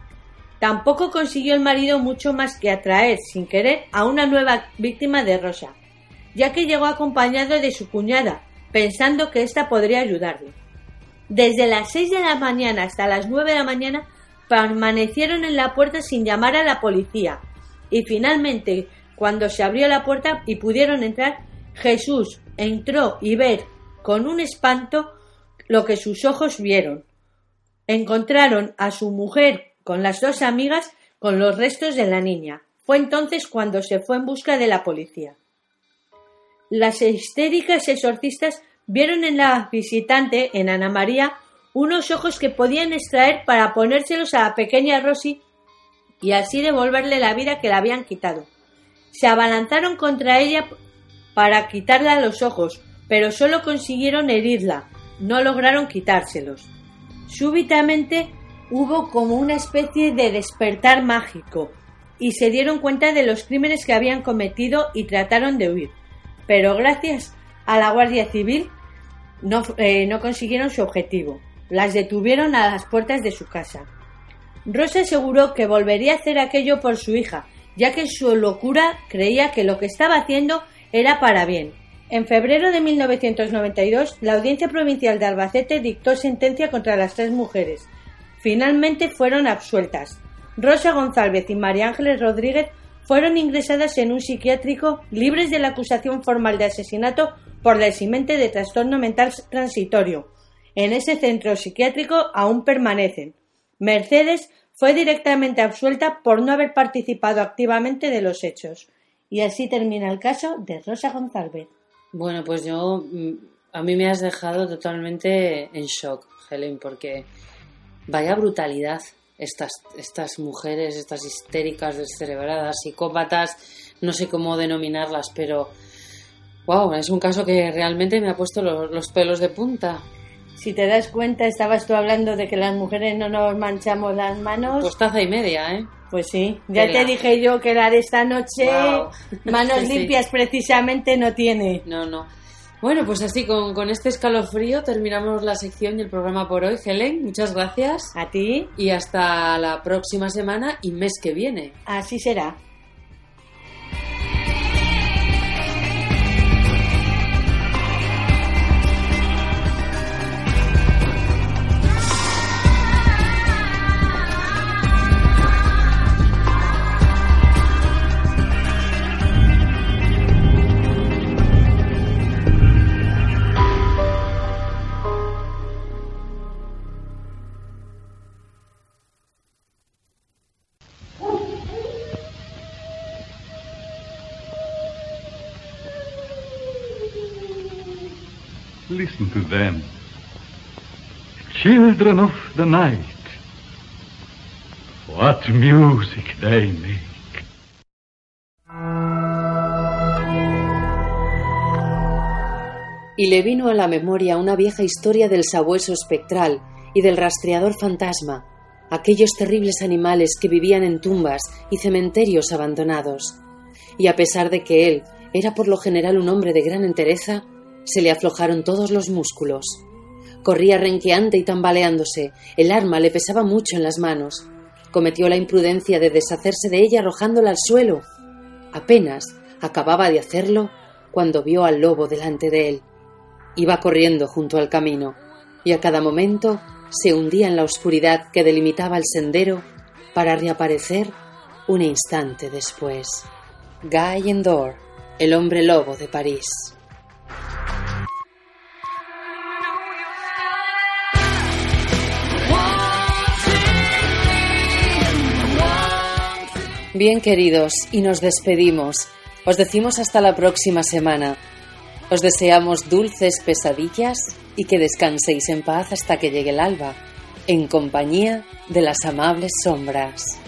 Tampoco consiguió el marido mucho más que atraer, sin querer, a una nueva víctima de Rosa, ya que llegó acompañado de su cuñada, pensando que ésta podría ayudarle. Desde las 6 de la mañana hasta las 9 de la mañana permanecieron en la puerta sin llamar a la policía, y finalmente, cuando se abrió la puerta y pudieron entrar, Jesús entró y ver con un espanto lo que sus ojos vieron. Encontraron a su mujer con las dos amigas con los restos de la niña. Fue entonces cuando se fue en busca de la policía. Las histéricas exorcistas vieron en la visitante, en Ana María, unos ojos que podían extraer para ponérselos a la pequeña Rosy y así devolverle la vida que le habían quitado. Se abalanzaron contra ella para quitarle los ojos, pero solo consiguieron herirla, no lograron quitárselos. Súbitamente hubo como una especie de despertar mágico y se dieron cuenta de los crímenes que habían cometido y trataron de huir. Pero gracias a la Guardia Civil no consiguieron su objetivo. Las detuvieron a las puertas de su casa. Rosa aseguró que volvería a hacer aquello por su hija, ya que en su locura creía que lo que estaba haciendo era para bien. En febrero de 1992, la Audiencia Provincial de Albacete dictó sentencia contra las 3 mujeres. Finalmente fueron absueltas. Rosa González y María Ángeles Rodríguez fueron ingresadas en un psiquiátrico libres de la acusación formal de asesinato por la eximente de trastorno mental transitorio. En ese centro psiquiátrico aún permanecen. Mercedes fue directamente absuelta por no haber participado activamente de los hechos. Y así termina el caso de Rosa González. Bueno, pues a mí me has dejado totalmente en shock, Helen, porque vaya brutalidad. Estas mujeres, estas histéricas, descerebradas, psicópatas, no sé cómo denominarlas, pero wow, es un caso que realmente me ha puesto los pelos de punta. Si te das cuenta, estabas tú hablando de que las mujeres no nos manchamos las manos. Pues taza y media, ¿eh? Pues sí, ya te dije yo que la de esta noche, wow. manos sí. limpias precisamente no tiene. No. Bueno, pues así, con este escalofrío terminamos la sección y el programa por hoy. Helen, muchas gracias. A ti. Y hasta la próxima semana y mes que viene. Así será. Listen to them. Children of the night. What music they make. Y le vino a la memoria una vieja historia del sabueso espectral y del rastreador fantasma, aquellos terribles animales que vivían en tumbas y cementerios abandonados. Y a pesar de que él era por lo general un hombre de gran entereza, se le aflojaron todos los músculos. Corría renqueante y tambaleándose, el arma le pesaba mucho en las manos. Cometió la imprudencia de deshacerse de ella arrojándola al suelo. Apenas acababa de hacerlo cuando vio al lobo delante de él. Iba corriendo junto al camino, y a cada momento se hundía en la oscuridad que delimitaba el sendero para reaparecer un instante después. Guy Endore, el hombre lobo de París. Bien, queridos, y nos despedimos. Os decimos hasta la próxima semana. Os deseamos dulces pesadillas y que descanséis en paz hasta que llegue el alba, en compañía de las amables sombras.